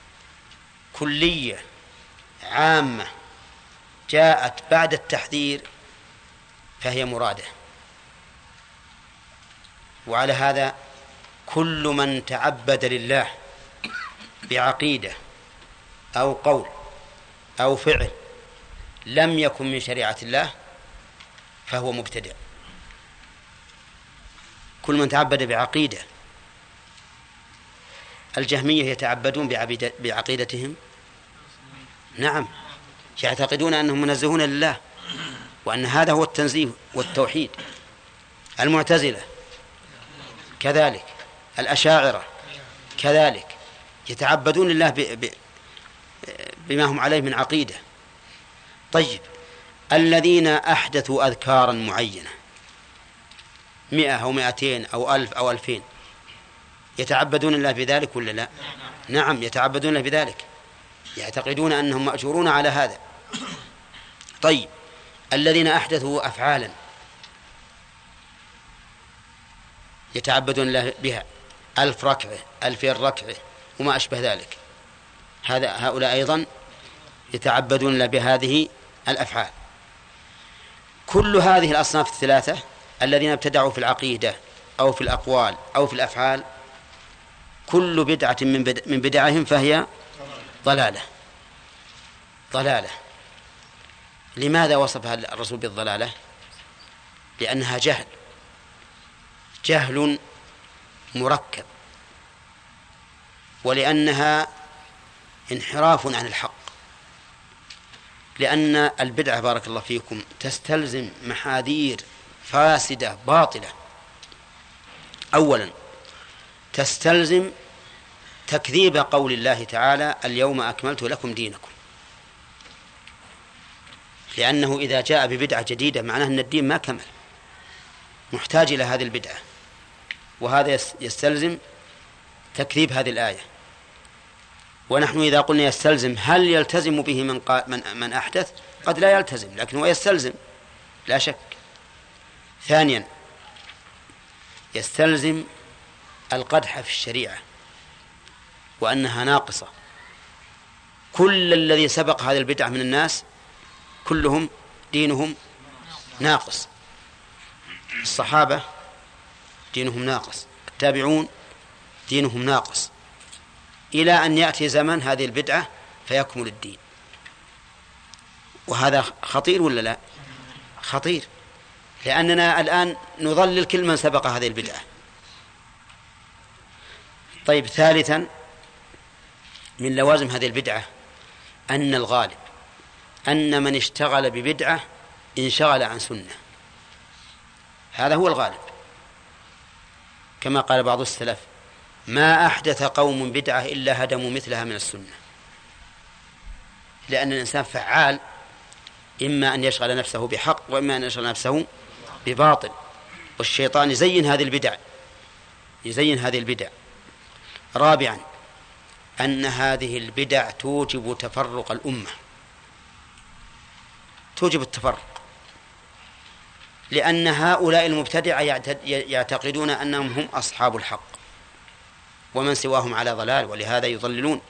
كلية عامة جاءت بعد التحذير فهي مرادة. وعلى هذا كل من تعبد لله بعقيدة أو قول أو فعل لم يكن من شريعة الله فهو مبتدع. كل من تعبد بعقيدة، الجهمية يتعبدون بعقيدتهم، نعم، يعتقدون أنهم منزهون لله وأن هذا هو التنزيه والتوحيد. المعتزلة كذلك، الأشاعرة كذلك، يتعبدون لله ب... ب... بما هم عليه من عقيدة. طيب، الذين أحدثوا أذكارا معينة مئة أو مئتين أو ألف أو ألفين، يتعبدون الله بذلك ولا لا؟ نعم، يتعبدون الله بذلك، يعتقدون أنهم مأجورون على هذا. طيب، الذين أحدثوا أفعالا يتعبدون الله بها، ألف ركعة، ألفين ركعة وما أشبه ذلك، هذا هؤلاء أيضا يتعبدون الله بهذه الأفعال. كل هذه الأصناف الثلاثة الذين ابتدعوا في العقيدة أو في الأقوال أو في الأفعال، كل بدعة من من بدعهم فهي ضلالة. ضلالة. لماذا وصفها الرسول بالضلالة؟ لأنها جهل، جهل مركب، ولأنها انحراف عن الحق. لأن البدعة بارك الله فيكم تستلزم محاذير فاسدة باطلة. أولا، تستلزم تكذيب قول الله تعالى: اليوم أكملت لكم دينكم، لأنه إذا جاء ببدعة جديدة معناه أن الدين ما كمل، محتاج إلى هذه البدعة، وهذا يستلزم تكذيب هذه الآية. ونحن إذا قلنا يستلزم، هل يلتزم به من, من, من أحدث؟ قد لا يلتزم، لكن هو يستلزم لا شك. ثانيا، يستلزم القدح في الشريعة وأنها ناقصة. كل الذي سبق هذه البدعة من الناس كلهم دينهم ناقص. الصحابة دينهم ناقص، التابعون دينهم ناقص، إلى أن يأتي زمن هذه البدعة فيكمل الدين. وهذا خطير ولا لا؟ خطير. لأننا الآن نضلل كل من سبق هذه البدعة. طيب، ثالثا من لوازم هذه البدعة أن الغالب أن من اشتغل ببدعة انشغل عن سنة، هذا هو الغالب، كما قال بعض السلف: ما أحدث قوم بدعة إلا هدموا مثلها من السنة. لأن الإنسان فعال، إما أن يشغل نفسه بحق وإما أن يشغل نفسه بباطل، والشيطان يزين هذه البدع يزين هذه البدع رابعا أن هذه البدع توجب تفرق الأمة، توجب التفرق، لأن هؤلاء المبتدعة يعتقدون أنهم هم أصحاب الحق ومن سواهم على ضلال، ولهذا يضللون.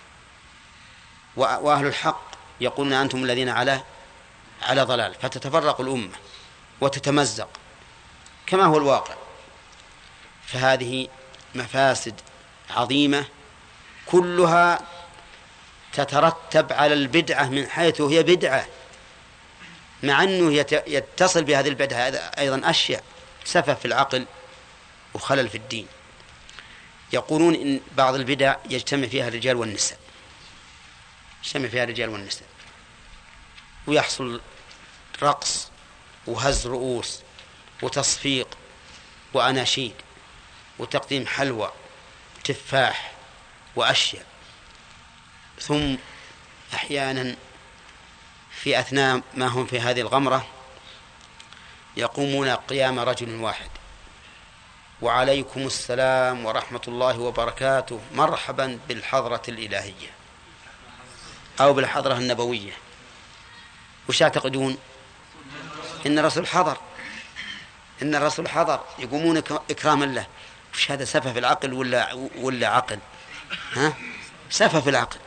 وأهل الحق يقولون أنتم الذين على على ضلال، فتتفرق الأمة وتتمزق كما هو الواقع. فهذه مفاسد عظيمة كلها تترتب على البدعة من حيث هي بدعة، مع أنه يتصل بهذه البدعة أيضا أشياء سفه في العقل وخلل في الدين. يقولون إن بعض البدع يجتمع فيها الرجال والنساء، يجتمع فيها الرجال والنساء ويحصل رقص وهز رؤوس وتصفيق وأناشيد وتقديم حلوى تفاح وأشياء. ثم أحيانا في أثناء ما هم في هذه الغمرة يقومون قيام رجل واحد: وعليكم السلام ورحمة الله وبركاته، مرحبا بالحضرة الإلهية أو بالحضرة النبوية. وش يعتقدون؟ إن الرسول حضر، إن الرسول حضر، يقومون إكراما له. وش هذا؟ سفه في العقل ولا ولا عقل؟ ها؟ سفه في العقل.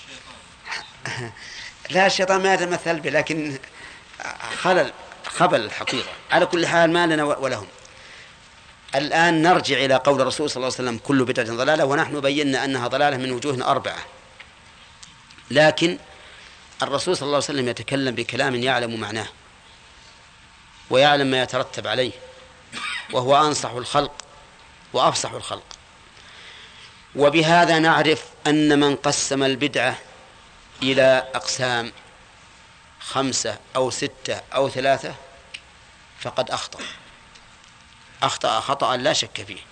لا، الشيطان ما يتمثل به، لكن خلل خبل الحقيقة. على كل حال ما لنا ولهم. الآن نرجع إلى قول الرسول صلى الله عليه وسلم: كل بدعة ضلالة، ونحن بينا أنها ضلالة من وجوه أربعة. لكن الرسول صلى الله عليه وسلم يتكلم بكلام يعلم معناه ويعلم ما يترتب عليه، وهو أنصح الخلق وأفصح الخلق. وبهذا نعرف أن من قسم البدعة إلى أقسام خمسة أو ستة أو ثلاثة فقد أخطأ أخطأ خطأ لا شك فيه.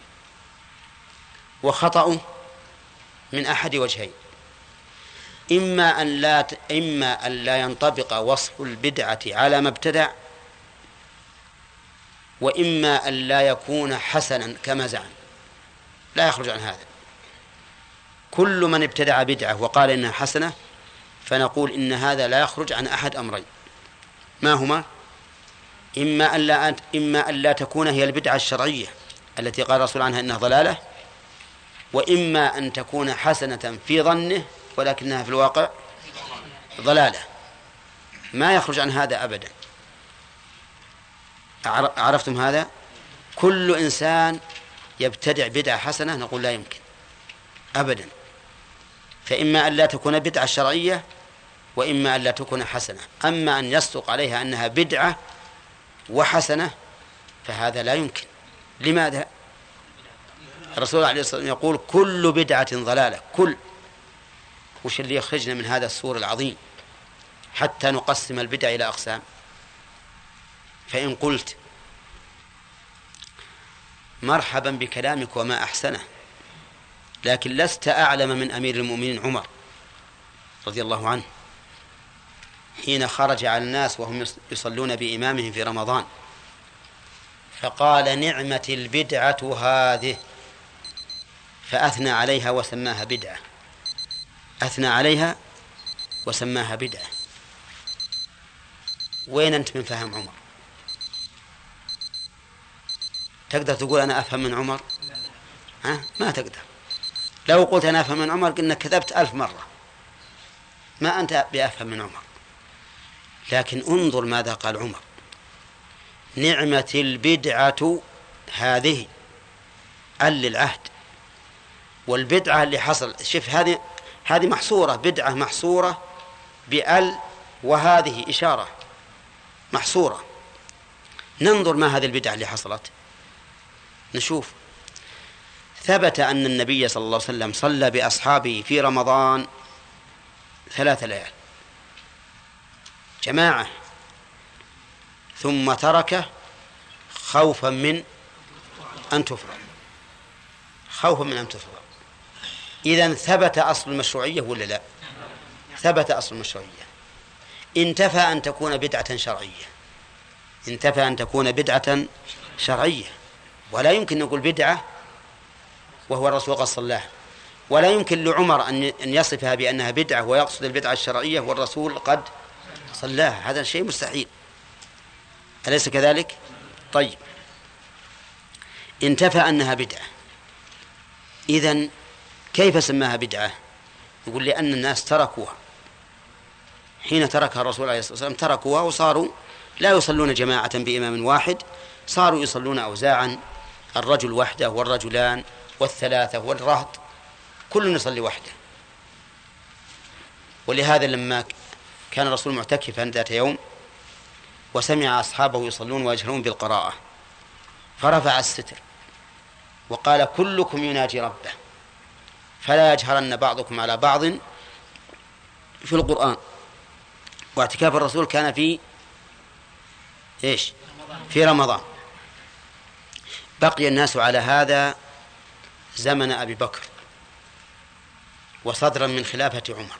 وخطأه من أحد وجهين: إما أن لا إما أن لا ينطبق وصف البدعة على ما ابتدع، وإما أن لا يكون حسنا كما زعم، لا يخرج عن هذا. كل من ابتدع بدعة وقال إنها حسنة فنقول إن هذا لا يخرج عن أحد أمرين، ما هما؟ إما أن لا إما أن لا تكون هي البدعة الشرعية التي قال الرسول عنها إنها ضلالة، وإما أن تكون حسنة في ظنه ولكنها في الواقع ضلالة، ما يخرج عن هذا أبدا. عرفتم هذا؟ كل إنسان يبتدع بدعة حسنة نقول لا يمكن أبدا. فإما أن لا تكون بدعة شرعية وإما أن لا تكون حسنة. أما أن يصدق عليها أنها بدعة وحسنة فهذا لا يمكن. لماذا؟ الرسول عليه الصلاة والسلام يقول: كل بدعة ضلالة. كل وش اللي يخرجنا من هذا السور العظيم حتى نقسم البدع إلى أقسام؟ فإن قلت مرحبا بكلامك وما أحسنه، لكن لست أعلم من أمير المؤمنين عمر رضي الله عنه حين خرج على الناس وهم يصلون بإمامهم في رمضان فقال: نعمة البدعة هذه، فأثنى عليها وسماها بدعة. أثنى عليها وسماها بدعة. وين أنت من فهم عمر؟ تقدر تقول أنا أفهم من عمر؟ ها؟ ما تقدر. لو قلت أنا أفهم من عمر قلنا كذبت ألف مرة. ما أنت بأفهم من عمر. لكن انظر ماذا قال عمر: نعمة البدعة هذه، أل للعهد، والبدعة اللي حصل. شوف، هذه هذه محصورة، بدعة محصورة بأل، وهذه إشارة محصورة. ننظر ما هذه البدعة اللي حصلت، نشوف. ثبت أن النبي صلى الله عليه وسلم صلى بأصحابه في رمضان ثلاث ليال جماعة، ثم تركه خوفا من أن تفرض، خوفا من أن تفرض. إذن ثبت أصل المشروعية ولا لا؟ ثبت أصل المشروعية. انتفى أن تكون بدعة شرعية، انتفى أن تكون بدعة شرعية، ولا يمكن نقول بدعة وهو الرسول قد صلاها، ولا يمكن لعمر أن يصفها بأنها بدعة ويقصد البدعة الشرعية والرسول قد صلاها، هذا شيء مستحيل، أليس كذلك؟ طيب، انتفى أنها بدعة، إذن كيف سماها بدعة؟ يقول لأن الناس تركوها حين تركها الرسول عليه الصلاة والسلام، تركوها وصاروا لا يصلون جماعة بإمام واحد، صاروا يصلون أوزاعا، الرجل وحده والرجلان والثلاثة والرهط، كل يصلي وحده. ولهذا لما كان الرسول معتكفا ذات يوم وسمع أصحابه يصلون ويجهرون بالقراءة، فرفع الستر وقال: كلكم يناجي ربه فلا يجهرن بعضكم على بعض في القرآن. واعتكاف الرسول كان في إيش؟ في رمضان. بقي الناس على هذا زمن أبي بكر وصدرا من خلافة عمر،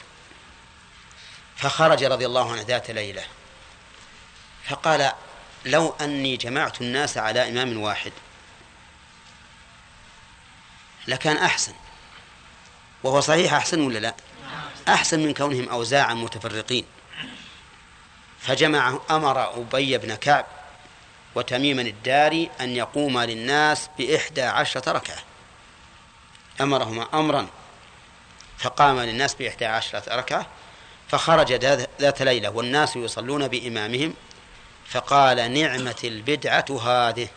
فخرج رضي الله عنه ذات ليلة فقال: لو أني جمعت الناس على إمام واحد لكان أحسن. وهو صحيح أحسن ولا لا؟ أحسن من كونهم أوزاعا متفرقين. فجمع أمر أبي بن كعب وتميما الداري أن يقوم للناس بإحدى عشرة ركعة، أمرهما أمرا فقام للناس بإحدى عشرة ركعة. فخرج ذات ليلة والناس يصلون بإمامهم فقال: نعمة البدعة هذه.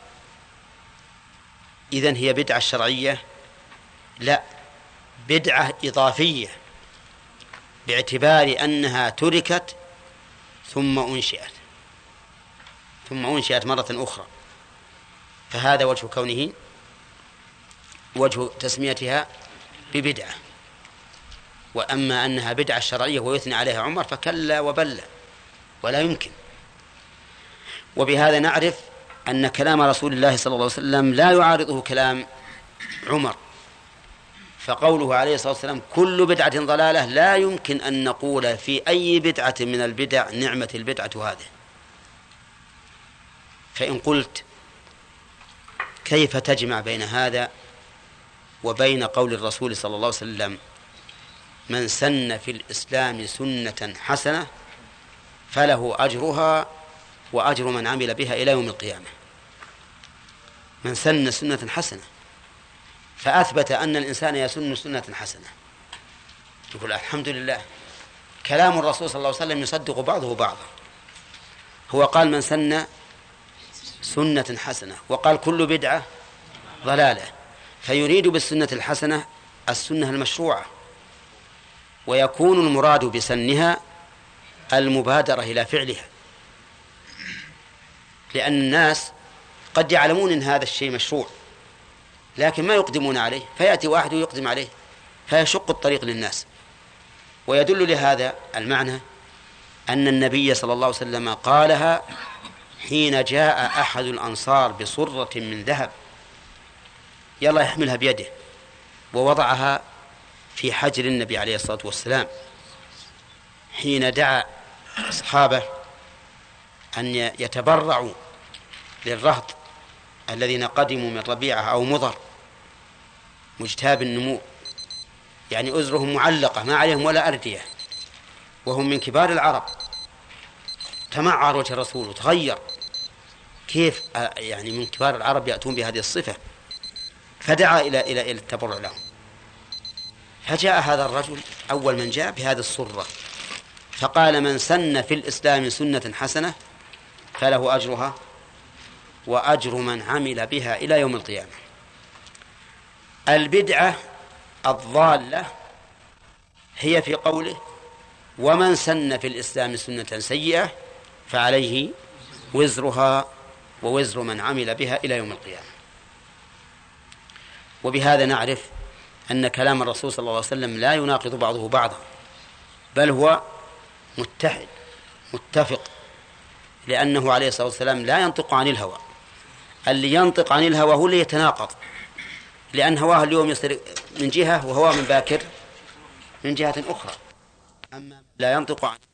إذن هي بدعة شرعية؟ لا، بدعة إضافية، باعتبار أنها تركت ثم أنشئت ثم أنشئت مرة أخرى، فهذا وجه كونه وجه تسميتها ببدعة. وأما أنها بدعة شرعية ويثني عليها عمر فكلا وبلا، ولا يمكن. وبهذا نعرف أن كلام رسول الله صلى الله عليه وسلم لا يعارضه كلام عمر، فقوله عليه الصلاة والسلام: كل بدعة ضلالة، لا يمكن أن نقول في أي بدعة من البدع نعمة البدعة هذه. فإن قلت كيف تجمع بين هذا وبين قول الرسول صلى الله عليه وسلم: من سن في الإسلام سنة حسنة فله أجرها وأجر من عمل بها إلى يوم القيامة. من سن سنة حسنة، فأثبت أن الإنسان يسن سنة حسنة. يقول الحمد لله، كلام الرسول صلى الله عليه وسلم يصدق بعضه بعضا. هو قال: من سن سنة حسنة، وقال: كل بدعة ضلالة، فيريد بالسنة الحسنة السنة المشروعة، ويكون المراد بسنها المبادرة إلى فعلها، لأن الناس قد يعلمون أن هذا الشيء مشروع لكن ما يقدمون عليه، فيأتي واحد ويقدم عليه فيشق الطريق للناس. ويدل لهذا المعنى أن النبي صلى الله عليه وسلم قالها حين جاء أحد الأنصار بصرة من ذهب يلا يحملها بيده، ووضعها في حجر النبي عليه الصلاة والسلام حين دعا أصحابه أن يتبرعوا للرهط الذين قدموا من ربيعة أو مضر مجتاب النمو، يعني أزرهم معلقة ما عليهم ولا أردية، وهم من كبار العرب. تمعر وجه الرسول وتغير، كيف يعني من كبار العرب يأتون بهذه الصفة؟ فدعا إلى إلى إلى التبرع لهم. فجاء هذا الرجل أول من جاء بهذه الصرة فقال: من سن في الإسلام سنة حسنة فله أجرها وأجر من عمل بها إلى يوم القيامة. البدعة الضالة هي في قوله: ومن سن في الإسلام سنة سيئة فعليه وزرها ووزر من عمل بها إلى يوم القيامة. وبهذا نعرف أن كلام الرسول صلى الله عليه وسلم لا يناقض بعضه بعضا، بل هو متحد متفق، لأنه عليه الصلاة والسلام لا ينطق عن الهوى. اللي ينطق عن الهوى هو اللي يتناقض، لأن هواه اليوم يصير من جهة وهواه من باكر من جهة أخرى. أما لا ينطق عن